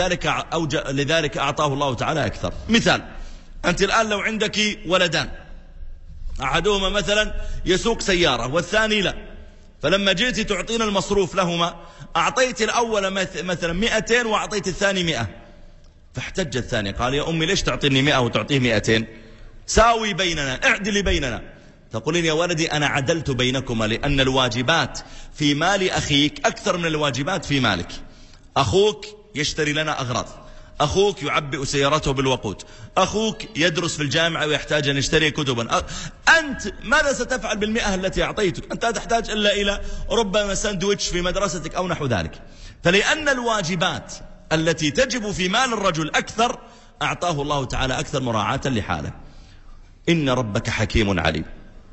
لذلك أعطاه الله تعالى أكثر. مثال: أنت الآن لو عندك ولدان، أحدهما مثلا يسوق سيارة والثاني لا، فلما جئت تعطينا المصروف لهما أعطيت الأول مثلا 200 وأعطيت الثاني 100، فاحتج الثاني قال يا أمي ليش تعطيني 100 وتعطيه 200؟ ساوي بيننا، اعدلي بيننا. تقولين يا ولدي أنا عدلت بينكما لأن الواجبات في مال أخيك أكثر من الواجبات في مالك. أخوك يشتري لنا أغراض، أخوك يعبئ سيارته بالوقود، أخوك يدرس في الجامعة ويحتاج أن يشتري كتبا. أنت ماذا ستفعل بال100 التي أعطيتك؟ أنت تحتاج إلا إلى ربما ساندويتش في مدرستك أو نحو ذلك. فلأن الواجبات التي تجب في مال الرجل أكثر أعطاه الله تعالى أكثر مراعاة لحاله. إن ربك حكيم عليم،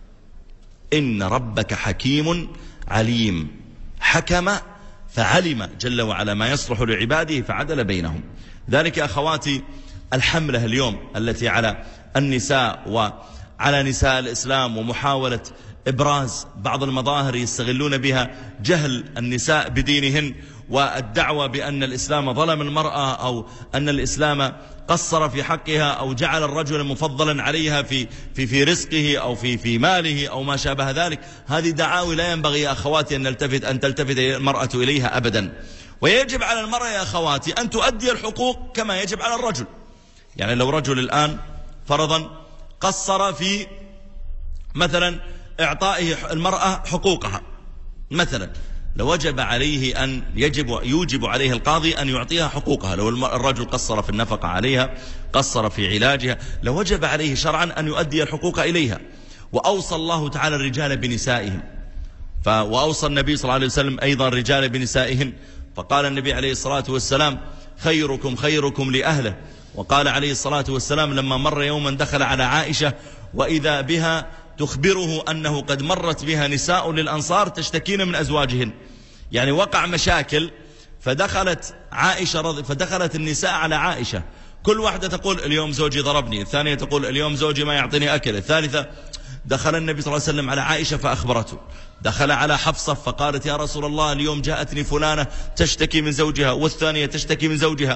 إن ربك حكيم عليم، حكم فعلم جل وعلا ما يصلح لعباده فعدل بينهم. ذلك أخواتي الحملة اليوم التي على النساء وعلى نساء الإسلام ومحاولة إبراز بعض المظاهر يستغلون بها جهل النساء بدينهن والدعوة بأن الإسلام ظلم المرأة أو أن الإسلام قصر في حقها أو جعل الرجل مفضلا عليها في رزقه أو في ماله أو ما شابه ذلك. هذه دعاوي لا ينبغي يا أخواتي أن تلتفت المرأة إليها أبدا. ويجب على المرأة يا أخواتي أن تؤدي الحقوق كما يجب على الرجل. يعني لو رجل الآن فرضا قصر في مثلا إعطائه المرأة حقوقها مثلا، لوجب عليه أن يوجب عليه القاضي أن يعطيها حقوقها. لو الرجل قصر في النفقة عليها، قصر في علاجها، لوجب عليه شرعا أن يؤدي الحقوق إليها. وأوصى الله تعالى الرجال بنسائهم، وأوصى النبي صلى الله عليه وسلم أيضا الرجال بنسائهم، فقال النبي عليه الصلاة والسلام خيركم خيركم لأهله. وقال عليه الصلاة والسلام لما مر يوما دخل على عائشة وإذا بها تخبره أنه قد مرت بها نساء للأنصار تشتكين من أزواجهن، يعني وقع مشاكل، فدخلت النساء على عائشة كل واحدة تقول اليوم زوجي ضربني، الثانية تقول اليوم زوجي ما يعطيني أكل، الثالثة دخل النبي صلى الله عليه وسلم على عائشة فأخبرته، دخل على حفصة فقالت يا رسول الله اليوم جاءتني فلانة تشتكي من زوجها والثانية تشتكي من زوجها.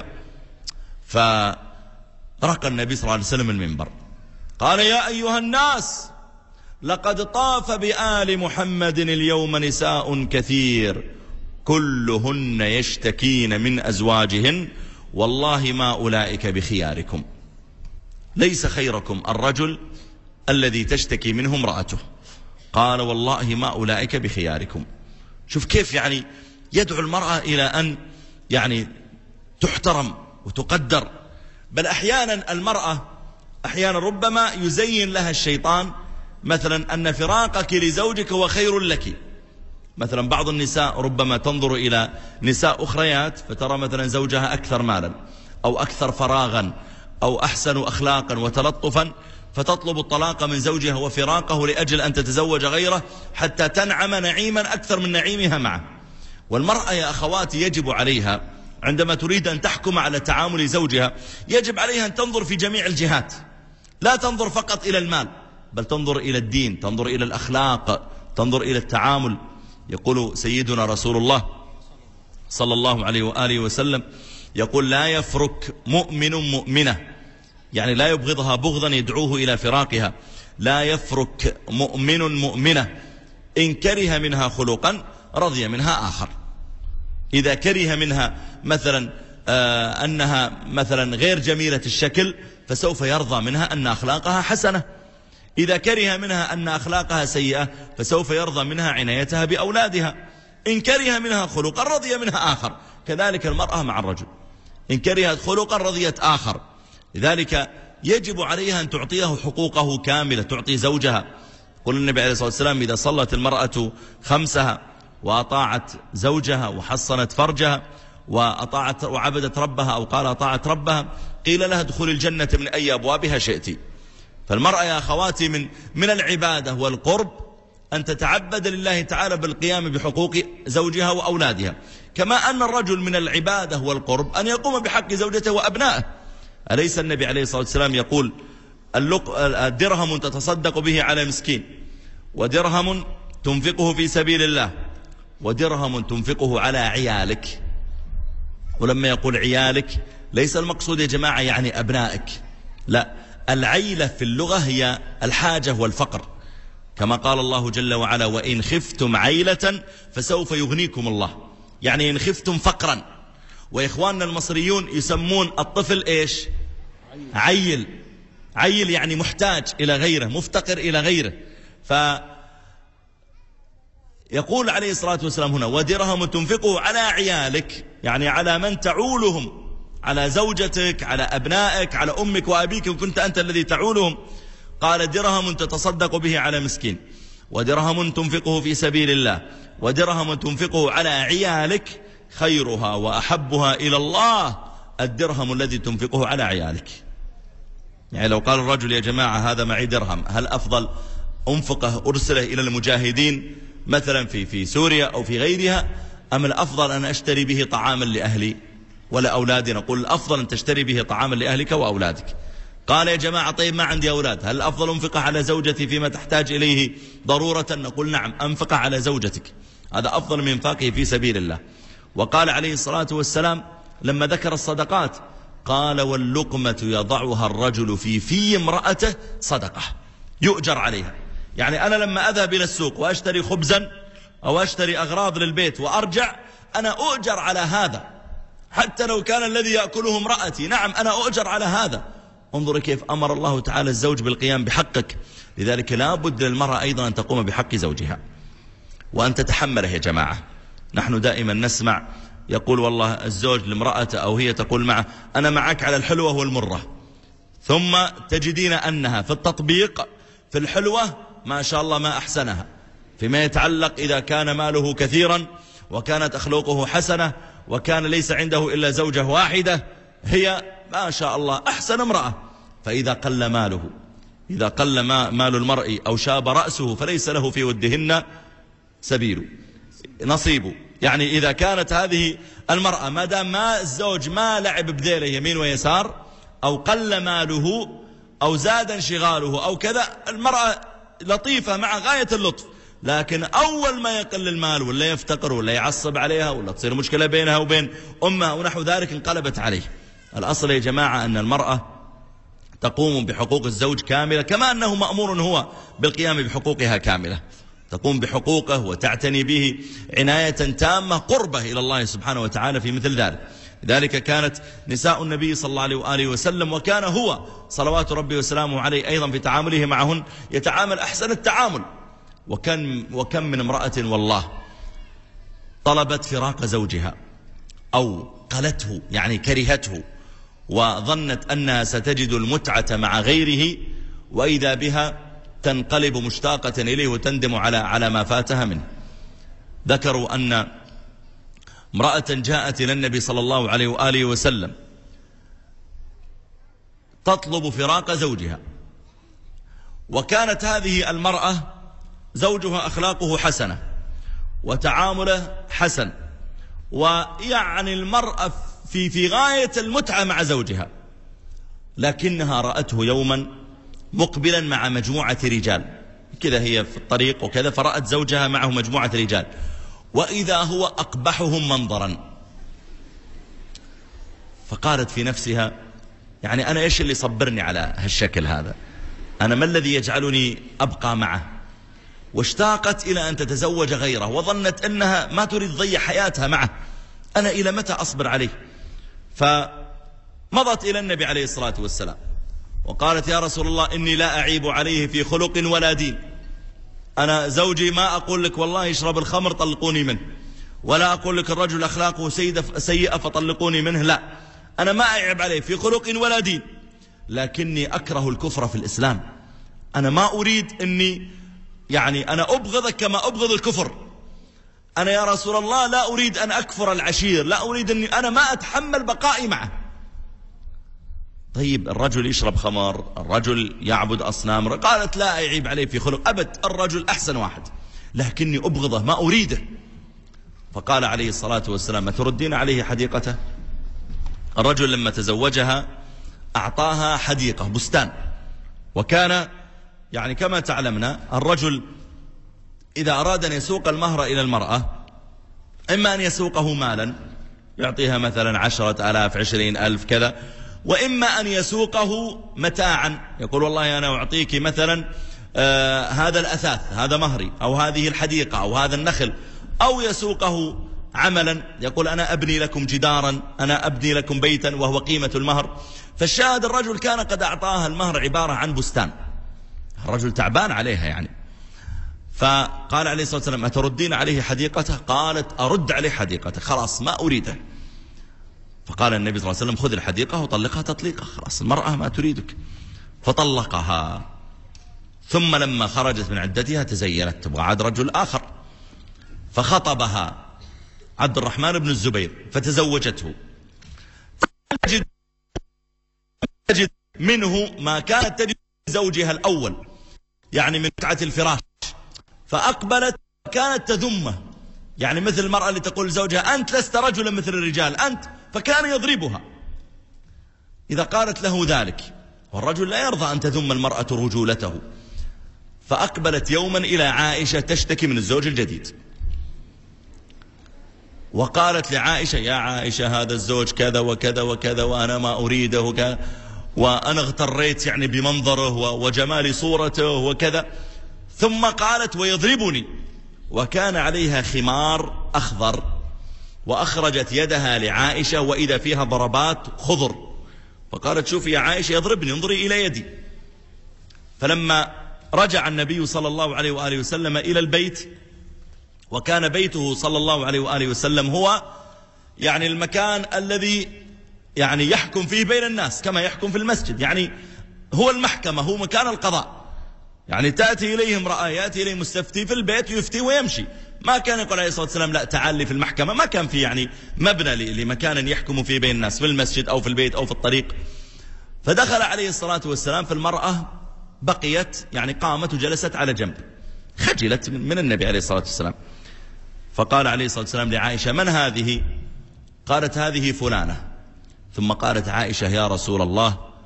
فرقى النبي صلى الله عليه وسلم المنبر قال يا أيها الناس لقد طاف بآل محمد اليوم نساء كثير كلهن يشتكين من أزواجهن والله ما أولئك بخياركم، ليس خيركم الرجل الذي تشتكي منه امرأته. قال والله ما أولئك بخياركم. شوف كيف يعني يدعو المرأة إلى أن يعني تحترم وتقدر. بل أحيانا المرأة أحيانا ربما يزين لها الشيطان مثلا أن فراقك لزوجك هو خير لك. مثلا بعض النساء ربما تنظر إلى نساء أخريات فترى مثلا زوجها أكثر مالا أو أكثر فراغا أو أحسن أخلاقا وتلطفا، فتطلب الطلاق من زوجها وفراقه لأجل أن تتزوج غيره حتى تنعم نعيما أكثر من نعيمها معه. والمرأة يا أخواتي يجب عليها عندما تريد أن تحكم على تعامل زوجها يجب عليها أن تنظر في جميع الجهات، لا تنظر فقط إلى المال بل تنظر إلى الدين، تنظر إلى الأخلاق، تنظر إلى التعامل. يقول سيدنا رسول الله صلى الله عليه وآله وسلم يقول لا يفرك مؤمن مؤمنة، يعني لا يبغضها بغضا يدعوه إلى فراقها. لا يفرك مؤمن مؤمنة إن كره منها خلقا رضي منها آخر. إذا كره منها مثلا أنها مثلا غير جميلة الشكل فسوف يرضى منها أن أخلاقها حسنة. إذا كره منها أن أخلاقها سيئة فسوف يرضى منها عنايتها بأولادها. إن كره منها خلقا رضي منها آخر. كذلك المرأة مع الرجل إن كرهت خلقا رضيت آخر. لذلك يجب عليها أن تعطيه حقوقه كاملة، تعطي زوجها. قل النبي عليه الصلاة والسلام إذا صلت المرأة خمسها وأطاعت زوجها وحصنت فرجها وأطاعت وعبدت ربها أو قال أطاعت ربها قيل لها ادخل الجنة من أي أبوابها شئت. فالمرأة يا أخواتي من العبادة والقرب أن تتعبد لله تعالى بالقيام بحقوق زوجها وأولادها، كما أن الرجل من العبادة والقرب أن يقوم بحق زوجته وأبنائه. أليس النبي عليه الصلاة والسلام يقول الدرهم تتصدق به على مسكين، ودرهم تنفقه في سبيل الله، ودرهم تنفقه على عيالك. ولما يقول عيالك ليس المقصود يا جماعة يعني أبنائك، لا، العيلة في اللغة هي الحاجة والفقر، كما قال الله جل وعلا وإن خفتم عيلة فسوف يغنيكم الله. يعني إن خفتم فقرا. وإخواننا المصريون يسمون الطفل إيش؟ عيل. عيل يعني محتاج إلى غيره، مفتقر إلى غيره. فيقول عليه الصلاة والسلام هنا ودرهم تنفقه على عيالك، يعني على من تعولهم، على زوجتك، على أبنائك، على أمك وأبيك إن كنت أنت الذي تعولهم. قال درهم تتصدق به على مسكين، ودرهم تنفقه في سبيل الله، ودرهم تنفقه على عيالك خيرها وأحبها إلى الله الدرهم الذي تنفقه على عيالك. يعني لو قال الرجل يا جماعة هذا معي درهم، هل أفضل أنفقه أرسله إلى المجاهدين مثلا في سوريا أو في غيرها، أم الأفضل أن أشتري به طعاما لأهلي ولا أولادي؟ نقول الأفضل أن تشتري به طعاما لأهلك وأولادك. قال يا جماعة طيب ما عندي أولاد، هل الأفضل أنفقه على زوجتي فيما تحتاج إليه ضرورة؟ نقول نعم، أنفقه على زوجتك، هذا أفضل من إنفاقه في سبيل الله. وقال عليه الصلاة والسلام لما ذكر الصدقات قال واللقمة يضعها الرجل في امرأته صدقة يؤجر عليها. يعني أنا لما أذهب إلى السوق وأشتري خبزا أو أشتري أغراض للبيت وأرجع أنا أؤجر على هذا، حتى لو كان الذي يأكله امرأتي، نعم أنا أؤجر على هذا. انظر كيف أمر الله تعالى الزوج بالقيام بحقك. لذلك لا بد للمرأة أيضا أن تقوم بحق زوجها وأن تتحمله. يا جماعة نحن دائما نسمع يقول والله الزوج لامرأته أو هي تقول معه أنا معك على الحلوة والمرة، ثم تجدين أنها في التطبيق في الحلوة ما شاء الله ما أحسنها، فيما يتعلق إذا كان ماله كثيرا وكانت أخلاقه حسنة وكان ليس عنده إلا زوجة واحدة هي ما شاء الله أحسن امرأة. فإذا قل ماله، إذا قل مال المرء أو شاب رأسه فليس له في ودهن سبيل نصيب. يعني إذا كانت هذه المرأة ما دام ما الزوج ما لعب بذيله يمين ويسار أو قل ماله أو زاد انشغاله أو كذا، المرأة لطيفة مع غاية اللطف، لكن أول ما يقل المال ولا يفتقر ولا يعصب عليها ولا تصير مشكلة بينها وبين أمها ونحو ذلك انقلبت عليه. الأصل يا جماعة أن المرأة تقوم بحقوق الزوج كاملة، كما أنه مأمور هو بالقيام بحقوقها كاملة، تقوم بحقوقه وتعتني به عناية تامة قربة إلى الله سبحانه وتعالى في مثل ذلك. لذلك كانت نساء النبي صلى الله عليه وآله وسلم، وكان هو صلوات ربي وسلامه عليه أيضا في تعامله معهن يتعامل أحسن التعامل. وكم من امرأة والله طلبت فراق زوجها أو قلته، يعني كرهته، وظنت أنها ستجد المتعة مع غيره، وإذا بها تنقلب مشتاقة إليه وتندم على ما فاتها منه. ذكروا أن امرأة جاءت إلى النبي صلى الله عليه وآله وسلم تطلب فراق زوجها، وكانت هذه المرأة زوجها أخلاقه حسنة وتعامله حسن، ويعني المرأة في غاية المتعة مع زوجها، لكنها رأته يوما مقبلا مع مجموعة رجال كذا، هي في الطريق وكذا، فرأت زوجها معه مجموعة رجال، وإذا هو أقبحهم منظرا. فقالت في نفسها يعني أنا إيش اللي صبرني على هالشكل هذا؟ أنا ما الذي يجعلني أبقى معه؟ واشتاقت إلى أن تتزوج غيره، وظنت أنها ما تريد تضيع حياتها معه، أنا إلى متى أصبر عليه؟ فمضت إلى النبي عليه الصلاة والسلام وقالت يا رسول الله إني لا أعيب عليه في خلق ولا دين، أنا زوجي ما أقول لك والله يشرب الخمر طلقوني منه، ولا أقول لك الرجل أخلاقه سيئة فطلقوني منه، لا، أنا ما أعيب عليه في خلق ولا دين، لكني أكره الكفر في الإسلام. أنا ما أريد أني يعني أنا أبغضك كما أبغض الكفر. أنا يا رسول الله لا أريد أن أكفر العشير، لا أريد أني أنا ما أتحمل بقائي معه. طيب الرجل يشرب خمر، الرجل يعبد أصنام، قالت لا أعيب عليه في خلق أبد، الرجل أحسن واحد، لكني أبغضه ما أريده. فقال عليه الصلاة والسلام ما تردين عليه حديقته؟ الرجل لما تزوجها أعطاها حديقة بستان، وكان يعني كما تعلمنا الرجل إذا أراد أن يسوق المهر إلى المرأة إما أن يسوقه مالا يعطيها مثلا 10,000 20,000 كذا، وإما أن يسوقه متاعا، يقول والله أنا أعطيك مثلا هذا الأثاث هذا مهري، أو هذه الحديقة أو هذا النخل، أو يسوقه عملا يقول أنا أبني لكم جدارا، أنا أبني لكم بيتا، وهو قيمة المهر. فالشاهد الرجل كان قد أعطاها المهر عبارة عن بستان، الرجل تعبان عليها يعني. فقال عليه الصلاة والسلام أتردين عليه حديقته؟ قالت أرد عليه حديقته، خلاص ما أريده. فقال النبي صلى الله عليه وسلم خذ الحديقة وطلقها تطليقة، خلاص المرأة ما تريدك. فطلقها، ثم لما خرجت من عدتها تزينت تبغى عاد رجل آخر، فخطبها عبد الرحمن بن الزبير فتزوجته، تجد منه ما كانت تجد زوجها الأول، يعني من متعة الفراش، فأقبلت كانت تذمه، يعني مثل المرأة اللي تقول زوجها أنت لست رجلا مثل الرجال أنت، فكان يضربها إذا قالت له ذلك، والرجل لا يرضى أن تذم المرأة رجولته. فأقبلت يوما إلى عائشة تشتكي من الزوج الجديد، وقالت لعائشة يا عائشة هذا الزوج كذا وكذا وكذا، وأنا ما أريده كذا، وأنا اغتريت يعني بمنظره وجمال صورته وكذا. ثم قالت ويضربني، وكان عليها خمار أخضر، وأخرجت يدها لعائشة وإذا فيها ضربات خضر، فقالت شوفي يا عائشة يضربني، انظري إلى يدي. فلما رجع النبي صلى الله عليه وآله وسلم إلى البيت، وكان بيته صلى الله عليه وآله وسلم هو يعني المكان الذي يعني يحكم فيه بين الناس كما يحكم في المسجد، يعني هو المحكمة، هو مكان القضاء، يعني تأتي إليه امرأة، يأتي إليه مستفتي في البيت يفتي ويمشي. ما كان يقول عليه الصلاة والسلام لا تعال لي في المحكمة، ما كان في يعني مبنى لمكان يحكم فيه بين الناس في المسجد أو في البيت أو في الطريق. فدخل عليه الصلاة والسلام، في المرأة بقيت يعني قامت وجلست على جنب، خجلت من النبي عليه الصلاة والسلام. فقال عليه الصلاة والسلام لعائشة من هذه؟ قالت هذه فلانة. ثم قالت عائشة يا رسول الله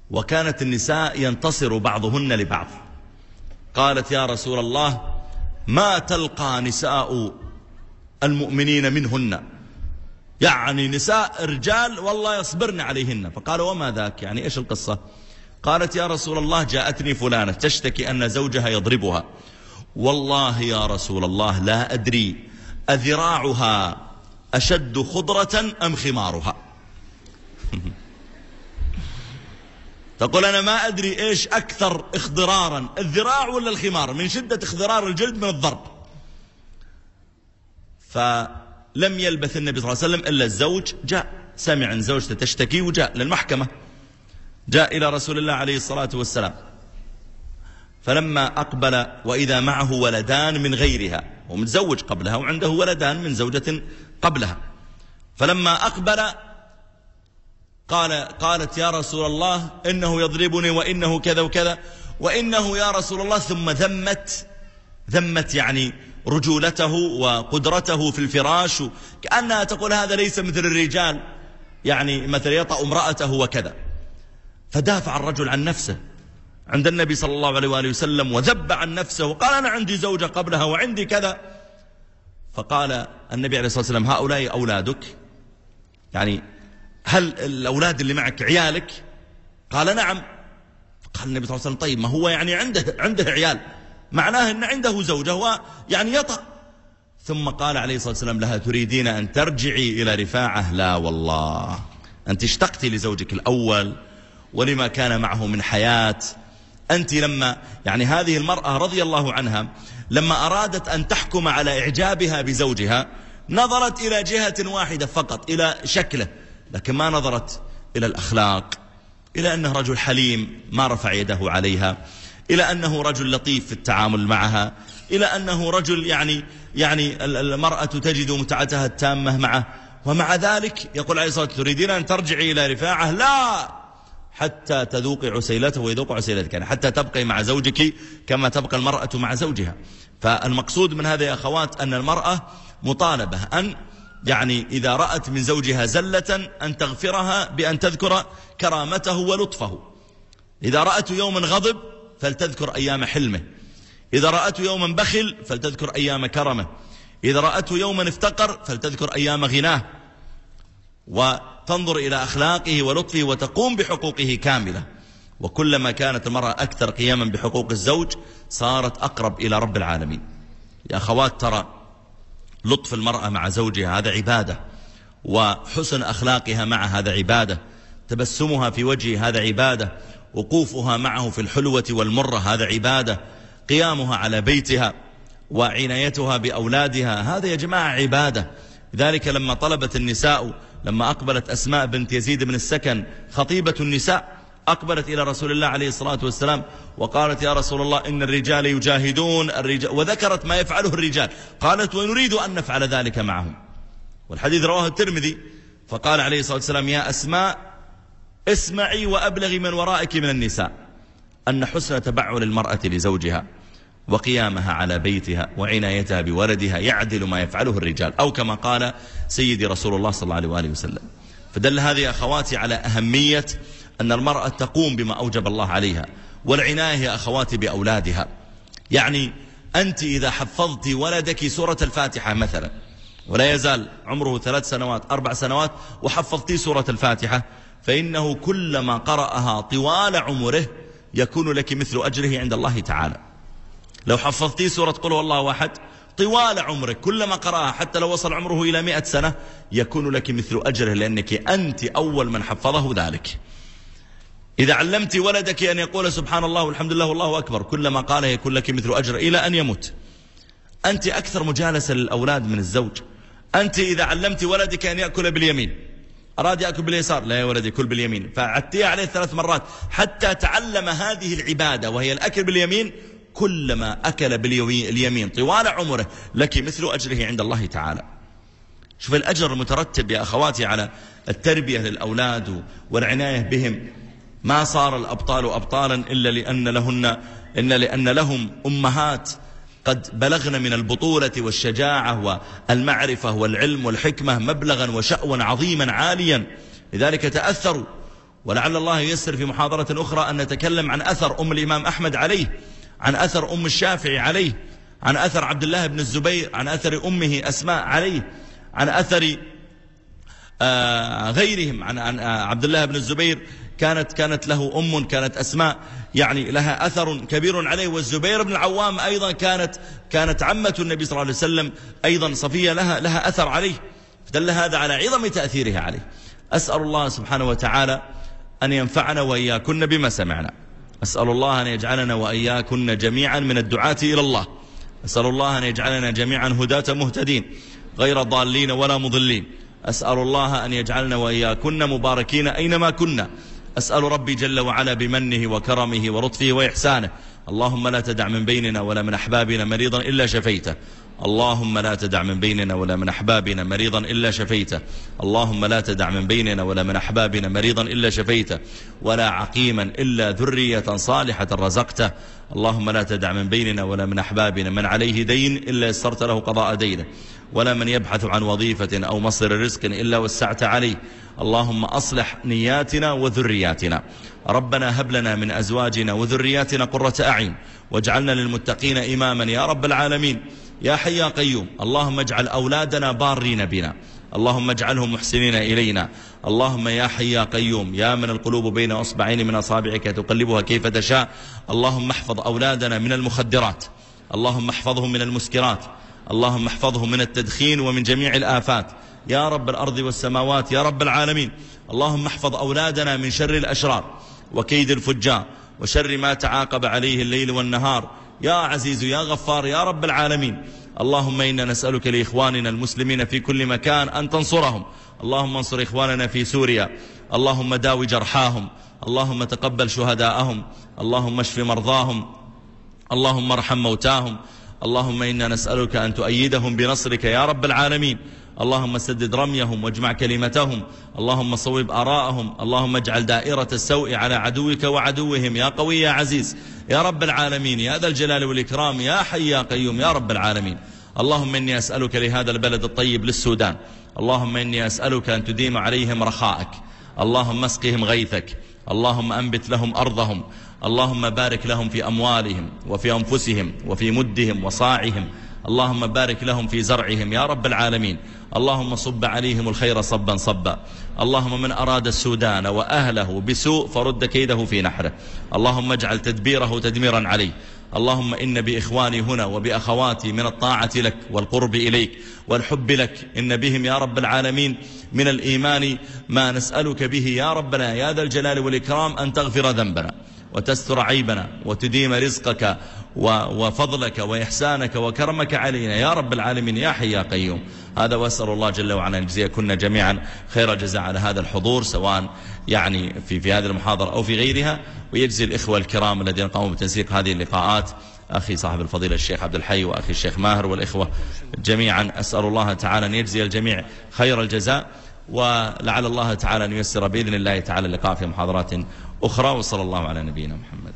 وكانت النساء ينتصر بعضهن لبعض. قالت يا رسول الله ما تلقى نساء المؤمنين منهن، يعني نساء رجال والله يصبرن عليهن. فقال وما ذاك، يعني إيش القصة؟ قالت يا رسول الله جاءتني فلانة تشتكي أن زوجها يضربها، والله يا رسول الله لا أدري أذراعها أشد خضرة أم خمارها. تقول أنا ما أدري إيش أكثر اخضرارا، الذراع ولا الخمار، من شدة اخضرار الجلد من الضرب. فلم يلبث النبي صلى الله عليه وسلم إلا الزوج جاء، سمع عن زوجته تشتكي وجاء للمحكمة، جاء إلى رسول الله عليه الصلاة والسلام. فلما أقبل وإذا معه ولدان من غيرها، ومتزوج قبلها وعنده ولدان من زوجة قبلها. فلما أقبل قالت يا رسول الله إنه يضربني وإنه كذا وكذا وإنه يا رسول الله، ثم ذمت يعني رجولته وقدرته في الفراش، كأنها تقول هذا ليس مثل الرجال، يعني مثل يطأ امرأته وكذا. فدافع الرجل عن نفسه عند النبي صلى الله عليه وآله وسلم وذب عن نفسه وقال أنا عندي زوجة قبلها وعندي كذا. فقال النبي عليه الصلاة والسلام هؤلاء أولادك؟ يعني هل الأولاد اللي معك عيالك؟ قال نعم. قال النبي صلى الله عليه وسلم طيب ما هو يعني عنده عيال، معناه أن عنده زوجة ويعني يطأ. ثم قال عليه الصلاة والسلام لها تريدين أن ترجعي إلى رفاعة؟ لا والله، أنت اشتقتي لزوجك الأول ولما كان معه من حياة. أنت لما يعني هذه المرأة رضي الله عنها لما أرادت أن تحكم على إعجابها بزوجها نظرت إلى جهة واحدة فقط، إلى شكله، لكن ما نظرت إلى الأخلاق، إلى أنه رجل حليم ما رفع يده عليها، إلى أنه رجل لطيف في التعامل معها، إلى أنه رجل يعني المرأة تجد متعتها التامة معه. ومع ذلك يقول عليه الصلاة والسلام تريدين أن ترجعي إلى رفاعة؟ لا، حتى تذوقي عسيلته ويذوق عسيلتك، يعني حتى تبقي مع زوجك كما تبقى المرأة مع زوجها. فالمقصود من هذا يا أخوات أن المرأة مطالبة أن يعني إذا رأت من زوجها زلة أن تغفرها بأن تذكر كرامته ولطفه. إذا رأت يوما غضب فلتذكر أيام حلمه، إذا رأت يوما بخل فلتذكر أيام كرمه، إذا رأته يوما افتقر فلتذكر أيام غناه، وتنظر إلى أخلاقه ولطفه وتقوم بحقوقه كاملة. وكلما كانت المرأة أكثر قياما بحقوق الزوج صارت أقرب إلى رب العالمين. يا أخوات ترى لطف المرأة مع زوجها هذا عبادة، وحسن أخلاقها معه هذا عبادة، تبسمها في وجهه هذا عبادة، وقوفها معه في الحلوة والمرة هذا عبادة، قيامها على بيتها وعنايتها بأولادها هذا يا جماعة عبادة. لذلك لما طلبت النساء، لما أقبلت أسماء بنت يزيد بن السكن خطيبة النساء، أقبلت إلى رسول الله عليه الصلاة والسلام وقالت يا رسول الله إن الرجال يجاهدون وذكرت ما يفعله الرجال، قالت ونريد أن نفعل ذلك معهم. والحديث رواه الترمذي. فقال عليه الصلاة والسلام يا أسماء اسمعي وأبلغي من ورائك من النساء أن حسن تبعل المرأة لزوجها وقيامها على بيتها وعنايتها بولدها يعدل ما يفعله الرجال، أو كما قال سيدي رسول الله صلى الله عليه وآله وسلم. فدل هذه أخواتي على أهمية أن المرأة تقوم بما أوجب الله عليها، والعناية يا أخواتي بأولادها. يعني أنت إذا حفظت ولدك سورة الفاتحة مثلا ولا يزال عمره 3 سنوات 4 سنوات وحفظتي سورة الفاتحة، فإنه كلما قرأها طوال عمره يكون لك مثل أجره عند الله تعالى. لو حفظتي سورة قل هو الله أحد طوال عمرك كلما قرأها حتى لو وصل عمره إلى 100 سنة يكون لك مثل أجره، لأنك أنت أول من حفظه ذلك. إذا علمت ولدك أن يقول سبحان الله والحمد لله والله أكبر كلما قال يكون لك مثل أجر إلى أن يموت. أنت أكثر مجالسة للأولاد من الزوج. أنت إذا علمت ولدك أن يأكل باليمين أراد يأكل باليسار، لا يا ولدي كل باليمين، فعدتيه عليه 3 مرات حتى تعلم هذه العبادة وهي الأكل باليمين، كلما أكل باليمين طوال عمره لك مثل أجره عند الله تعالى. شوف الأجر المترتب يا أخواتي على التربية للأولاد والعناية بهم. ما صار الأبطال أبطالا إلا لأن لهم أمهات قد بلغن من البطولة والشجاعة والمعرفة والعلم والحكمة مبلغا وشأوا عظيما عاليا، لذلك تأثروا ولعل الله ييسر في محاضرة أخرى أن نتكلم عن أثر أم الإمام أحمد عليه، عن أثر أم الشافعي عليه، عن أثر عبد الله بن الزبير، عن أثر أمه أسماء عليه، عن أثر غيرهم. عن عبد الله بن الزبير كانت له أم، كانت أسماء يعني لها أثر كبير عليه، والزبير بن العوام أيضا كانت عمة النبي صلى الله عليه وسلم أيضا صفية لها أثر عليه، فدل هذا على عظم تأثيرها عليه. أسأل الله سبحانه وتعالى أن ينفعنا وإياكن بما سمعنا. أسأل الله أن يجعلنا وإياكن جميعا من الدعاة إلى الله. أسأل الله أن يجعلنا جميعا هداة مهتدين غير ضالين ولا مضلين. أسأل الله أن يجعلنا وإياكن مباركين أينما كنا. أسأل ربي جل وعلا بمنه وكرمه ولطفه وإحسانه اللهم لا تدع من بيننا ولا من أحبابنا مريضا إلا شفيته. اللهم لا تدع من بيننا ولا من أحبابنا مريضا إلا شفيته. اللهم لا تدع من بيننا ولا من أحبابنا مريضا إلا شفيته، ولا عقيما إلا ذرية صالحة رزقته. اللهم لا تدع من بيننا ولا من أحبابنا من عليه دين إلا يسرت له قضاء دينه، ولا من يبحث عن وظيفة أو مصدر رزق إلا وسعت عليه. اللهم أصلح نياتنا وذرياتنا. ربنا هب لنا من أزواجنا وذرياتنا قرة أعين واجعلنا للمتقين إماما يا رب العالمين. يا حي يا قيوم اللهم اجعل أولادنا بارين بنا، اللهم اجعلهم محسنين إلينا. اللهم يا حي يا قيوم يا من القلوب بين أصبعين من أصابعك تقلبها كيف تشاء، اللهم احفظ أولادنا من المخدرات، اللهم احفظهم من المسكرات، اللهم احفظهم من التدخين ومن جميع الآفات يا رب الأرض والسماوات يا رب العالمين. اللهم احفظ أولادنا من شر الأشرار وكيد الفجار وشر ما تعاقب عليه الليل والنهار يا عزيز يا غفار يا رب العالمين. اللهم إنا نسألك لإخواننا المسلمين في كل مكان أن تنصرهم. اللهم انصر إخواننا في سوريا، اللهم داوي جرحاهم، اللهم تقبل شهداءهم، اللهم اشف مرضاهم، اللهم ارحم موتاهم. اللهم إنا نسألك أن تؤيدهم بنصرك يا رب العالمين. اللهم سدد رميهم واجمع كلمتهم، اللهم صوب آراءهم، اللهم اجعل دائرة السوء على عدوك وعدوهم يا قوي يا عزيز يا رب العالمين يا ذا الجلال والإكرام يا حي يا قيوم يا رب العالمين. اللهم إني أسألك لهذا البلد الطيب للسودان، اللهم إني أسألك أن تديم عليهم رخاءك، اللهم اسقهم غيثك، اللهم أنبت لهم أرضهم، اللهم بارك لهم في أموالهم وفي أنفسهم وفي مدهم وصاعهم، اللهم بارك لهم في زرعهم يا رب العالمين. اللهم صب عليهم الخير صبا صبا. اللهم من أراد السودان وأهله بسوء فرد كيده في نحره، اللهم اجعل تدبيره تدميرا عليه. اللهم إن بإخواني هنا وبأخواتي من الطاعة لك والقرب إليك والحب لك إن بهم يا رب العالمين من الإيمان ما نسألك به يا ربنا يا ذا الجلال والإكرام أن تغفر ذنبنا وتستر عيبنا وتديم رزقك وفضلك وإحسانك وكرمك علينا يا رب العالمين يا حي يا قيوم. هذا وأسأل الله جل وعلا أن يجزيكن جميعا خير الجزاء على هذا الحضور، سواء يعني في هذه المحاضرة أو في غيرها، ويجزي الإخوة الكرام الذين قاموا بتنسيق هذه اللقاءات، أخي صاحب الفضيلة الشيخ عبد الحي وأخي الشيخ ماهر والإخوة جميعا. أسأل الله تعالى أن يجزي الجميع خير الجزاء، ولعل الله تعالى أن ييسر بإذن الله تعالى اللقاء في محاضرات أخرى. وصلى الله على نبينا محمد.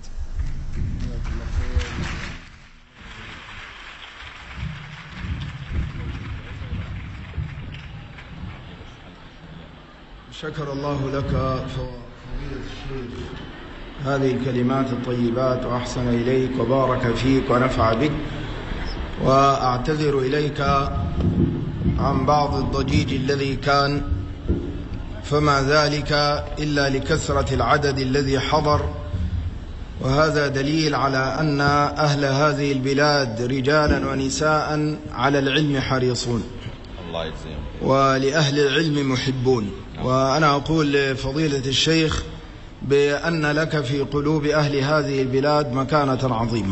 شكر الله لك فضيلة الشيخ هذه الكلمات الطيبات وأحسن إليك وبارك فيك ونفع بك، وأعتذر إليك عن بعض الضجيج الذي كان، فما ذلك إلا لكثرة العدد الذي حضر، وهذا دليل على أن أهل هذه البلاد رجالا ونساء على العلم حريصون ولأهل العلم محبون. وأنا أقول لفضيلة الشيخ بأن لك في قلوب أهل هذه البلاد مكانة عظيمة،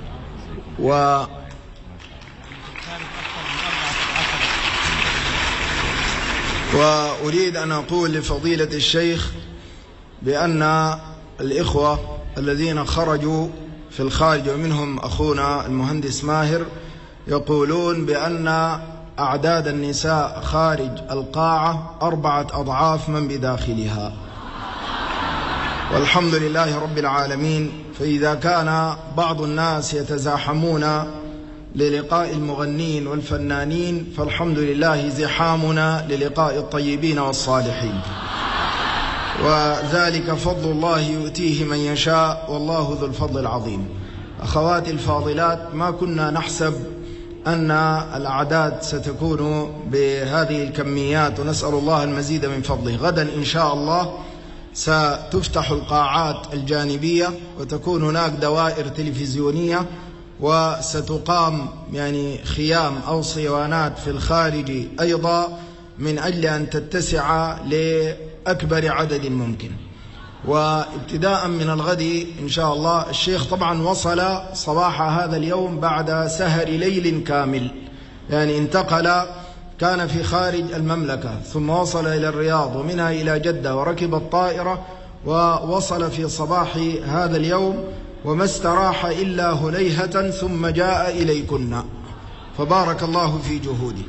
وأريد أن أقول لفضيلة الشيخ بأن الإخوة الذين خرجوا في الخارج ومنهم أخونا المهندس ماهر يقولون بأن أعداد النساء خارج القاعة 4 أضعاف من بداخلها، والحمد لله رب العالمين. فإذا كان بعض الناس يتزاحمون للقاء المغنين والفنانين، فالحمد لله زحامنا للقاء الطيبين والصالحين. وذلك فضل الله يؤتيه من يشاء والله ذو الفضل العظيم. أخواتي الفاضلات، ما كنا نحسب أن الأعداد ستكون بهذه الكميات، ونسأل الله المزيد من فضله. غدا إن شاء الله ستفتح القاعات الجانبية وتكون هناك دوائر تلفزيونية، وستقام خيام أو صوانات في الخارج أيضا من أجل أن تتسع لأكبر عدد ممكن. وابتداء من الغد إن شاء الله، الشيخ طبعا وصل صباح هذا اليوم بعد سهر ليل كامل، انتقل، كان في خارج المملكة ثم وصل إلى الرياض ومنها إلى جدة وركب الطائرة ووصل في صباح هذا اليوم، وما استراح إلا هليهة ثم جاء إليكن، فبارك الله في جهوده.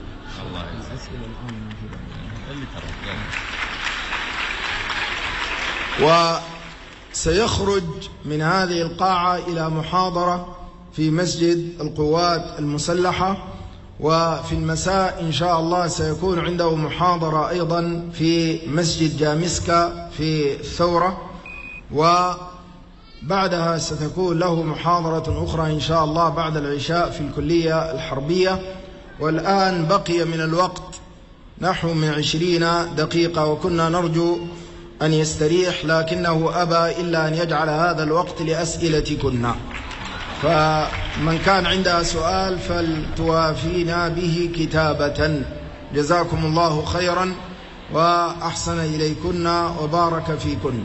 وسيخرج من هذه القاعة إلى محاضرة في مسجد القوات المسلحة، وفي المساء إن شاء الله سيكون عنده محاضرة أيضا في مسجد جامسكا في الثورة، وبعدها ستكون له محاضرة أخرى إن شاء الله بعد العشاء في الكلية الحربية. والآن بقي من الوقت نحو من 20 دقيقة، وكنا نرجو أن يستريح، لكنه أبى إلا أن يجعل هذا الوقت لأسئلتكن، فمن كان عندها سؤال فلتوافينا به كتابة. جزاكم الله خيرا وأحسن إليكن وبارك فيكن.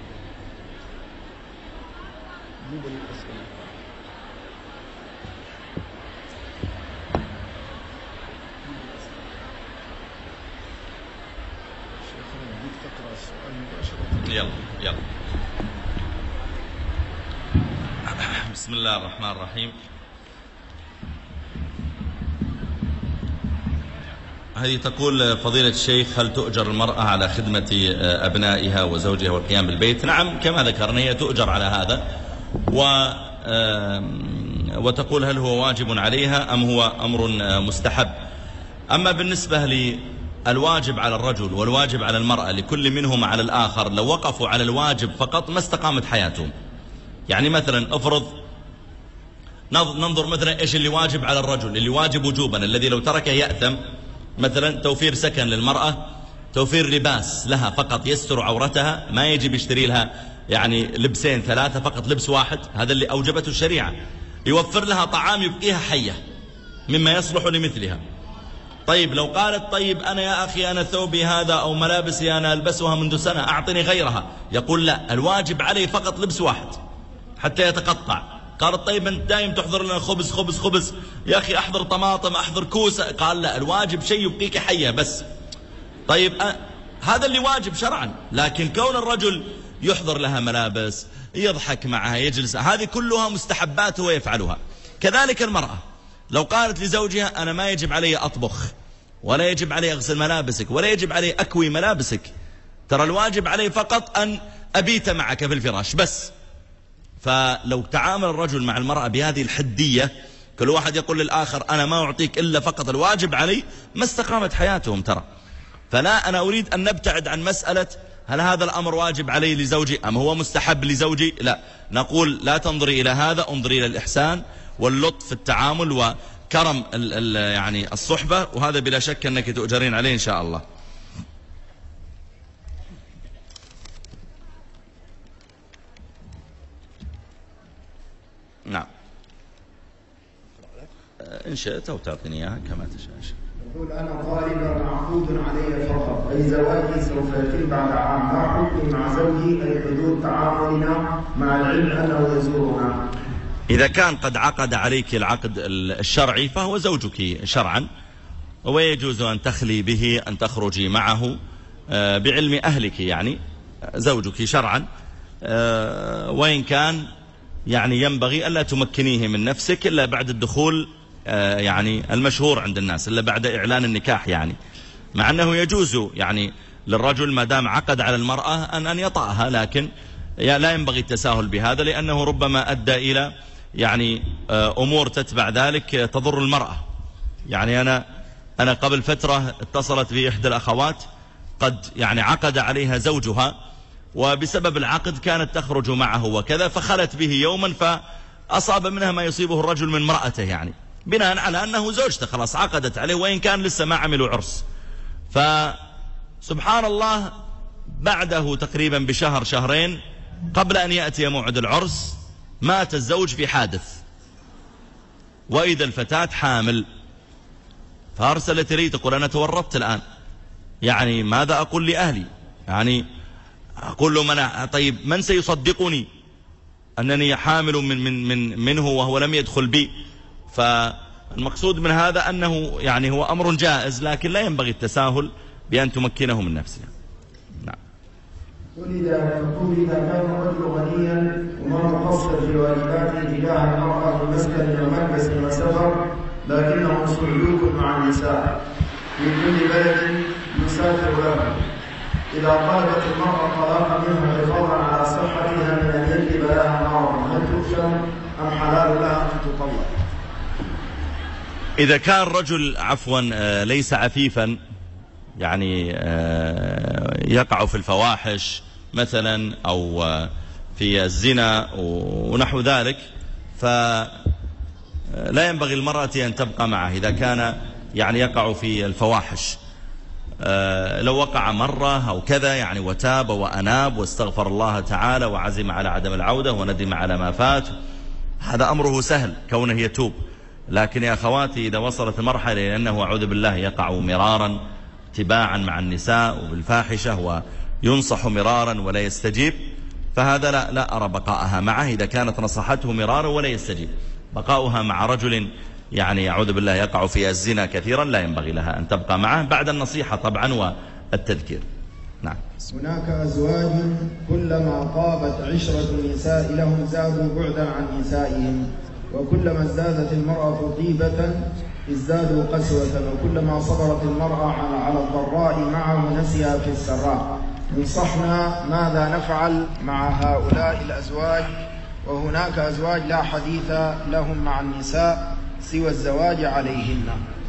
يلا. بسم الله الرحمن الرحيم. هذه تقول: فضيلة الشيخ، هل تؤجر المرأة على خدمة أبنائها وزوجها والقيام بالبيت؟ نعم، كما ذكرنا هي تؤجر على هذا، وتقول: هل هو واجب عليها أم هو أمر مستحب؟ أما بالنسبة للواجب على الرجل والواجب على المرأة، لكل منهما على الآخر، لو وقفوا على الواجب فقط ما استقامت حياتهم. مثلا افرض ننظر مثلا إيش اللي واجب على الرجل، اللي واجب وجوبا الذي لو تركه يأثم، مثلا توفير سكن للمرأة، توفير لباس لها فقط يستر عورتها، ما يجب يشتري لها لبسين 3، فقط لبس واحد، هذا اللي أوجبته الشريعة. يوفر لها طعام يبقيها حية مما يصلح لمثلها. طيب لو قالت: طيب أنا يا أخي أنا ثوبي هذا أو ملابسي أنا ألبسها منذ سنة، أعطني غيرها، يقول: لا، الواجب عليه فقط لبس واحد حتى يتقطع. قالت: طيب أنت دائم تحضر لنا خبز خبز خبز، يا أخي أحضر طماطم أحضر كوسة، قال: لا، الواجب شيء يبقيك حية بس. طيب هذا اللي واجب شرعا، لكن كون الرجل يحضر لها ملابس، يضحك معها، يجلس، هذه كلها مستحبات هو يفعلها. كذلك المرأة لو قالت لزوجها: أنا ما يجب علي أطبخ، ولا يجب علي أغسل ملابسك، ولا يجب علي أكوي ملابسك، ترى الواجب علي فقط أن أبيت معك في الفراش بس. فلو تعامل الرجل مع المرأة بهذه الحدية، كل واحد يقول للآخر: أنا ما أعطيك إلا فقط الواجب علي، ما استقامت حياتهم ترى. فلا، أنا أريد أن نبتعد عن مسألة هل هذا الأمر واجب علي لزوجي أم هو مستحب لزوجي. لا، نقول لا تنظري إلى هذا، انظري إلى الإحسان واللطف في التعامل وكرم الصحبة، وهذا بلا شك أنك تؤجرين عليه إن شاء الله. نعم، إن شئت أو تعطيني إياها كما تشاء. يقول: أنا طالب معقود علي فقط، أي زواجي سوف يتم بعد عام، ما حكمي مع زوجي، أي حدود تعاملنا مع العلم أنه يزورنا؟ إذا كان قد عقد عليك العقد الشرعي فهو زوجك شرعا، ويجوز أن تخلي به، أن تخرجي معه بعلم أهلك، زوجك شرعا. وإن كان ينبغي ألا تمكنيه من نفسك إلا بعد الدخول، المشهور عند الناس، إلا بعد إعلان النكاح، مع أنه يجوز للرجل ما دام عقد على المرأة أن يطأها، لكن لا ينبغي التساهل بهذا، لأنه ربما أدى إلى أمور تتبع ذلك تضر المرأة. أنا قبل فترة اتصلت بي إحدى الأخوات قد عقد عليها زوجها وبسبب العقد كانت تخرج معه وكذا، فخلت به يوما فأصاب منها ما يصيبه الرجل من امرأته، يعني بناء على أنه زوجته خلاص عقدت عليه وإن كان لسه ما عملوا عرس. فسبحان الله بعده تقريبا بشهر شهرين قبل أن يأتي موعد العرس مات الزوج في حادث، وإذا الفتاة حامل، فأرسلت لي تقول أنا تورطت الآن، يعني ماذا أقول لأهلي؟ يعني أقول لهم طيب من سيصدقني أنني حامل منه وهو لم يدخل بي؟ فالمقصود من هذا أنه يعني هو أمر جائز، لكن لا ينبغي التساهل بأن تمكنه من نفسها. نعم. ولد كان الرجل غنيا وما مقصر في واجباته تجاه المرأة بمسكن وملبس وسفر، لكنه صعلوك مع النساء في كل بلد يسافر له. إذا طلبت المرأة طلاق منه حفاظا على صحتها من أن يجلب لها مرضا، هل تؤثم أم حلال لها أن تطلق؟ إذا كان رجل ليس عفيفا، يعني يقع في الفواحش مثلا أو في الزنا ونحو ذلك، فلا ينبغي المرأة أن تبقى معه إذا كان يعني يقع في الفواحش. لو وقع مرة أو كذا يعني وتاب وأناب واستغفر الله تعالى وعزم على عدم العودة وندم على ما فات، هذا أمره سهل كونه يتوب. لكن يا أخواتي إذا وصلت المرحلة إلى أنه أعوذ بالله يقع مرارا تباعا مع النساء وبالفاحشة وينصح مرارا ولا يستجيب، فهذا لا أرى بقاءها معه. إذا كانت نصحته مرارا ولا يستجيب، بقاؤها مع رجل يعني أعوذ بالله يقع في الزنا كثيرا لا ينبغي لها أن تبقى معه بعد النصيحة طبعا والتذكير. نعم. هناك أزواج كلما طابت عشرة النساء لهم زادوا بعدا عن نسائهم، وكلما ازدادت المرأة طيبة ازدادوا قسوة، وكلما صبرت المرأة على الضراء معه نسيها في السراء. انصحنا ماذا نفعل مع هؤلاء الأزواج؟ وهناك أزواج لا حديث لهم مع النساء سوى الزواج عليهن.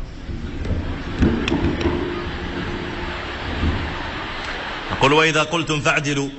أقول وإذا قلتم فاعدلوا.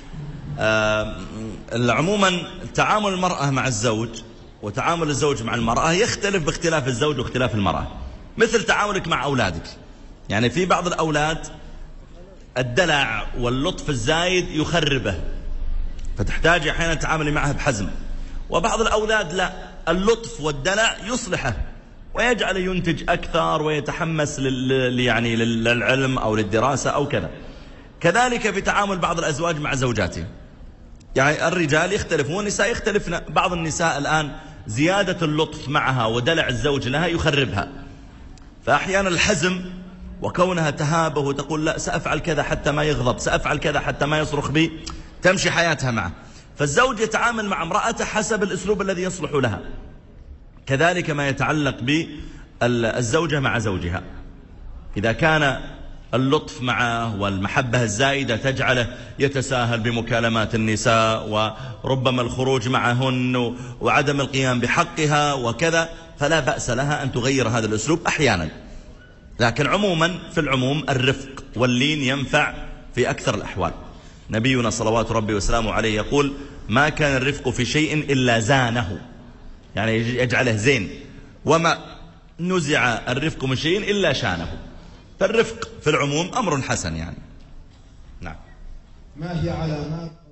عموما تعامل المرأة مع الزوج وتعامل الزوج مع المرأة يختلف باختلاف الزوج واختلاف المرأة، مثل تعاملك مع أولادك. يعني في بعض الأولاد الدلع واللطف الزايد يخربه، فتحتاج أحيانا تعاملي معها بحزم. وبعض الأولاد لا، اللطف والدلع يصلحه ويجعله ينتج أكثر ويتحمس يعني للعلم أو للدراسة أو كذا. كذلك في تعامل بعض الأزواج مع زوجاتهم، يعني الرجال يختلفون والنساء يختلفن. بعض النساء الآن زيادة اللطف معها ودلع الزوج لها يخربها، فأحيانا الحزم وكونها تهابه وتقول لا سأفعل كذا حتى ما يغضب، سأفعل كذا حتى ما يصرخ بي، تمشي حياتها معه. فالزوج يتعامل مع امرأته حسب الأسلوب الذي يصلح لها. كذلك ما يتعلق بالزوجة مع زوجها، إذا كان اللطف معه والمحبة الزائدة تجعله يتساهل بمكالمات النساء وربما الخروج معهن وعدم القيام بحقها وكذا، فلا بأس لها أن تغير هذا الأسلوب أحيانا. لكن عموما في العموم الرفق واللين ينفع في أكثر الأحوال. نبينا صلوات ربي وسلامه عليه يقول ما كان الرفق في شيء إلا زانه، يعني يجعله زين، وما نزع الرفق من شيء إلا شانه. فالرفق في العموم أمر حسن يعني. نعم. ما هي علامات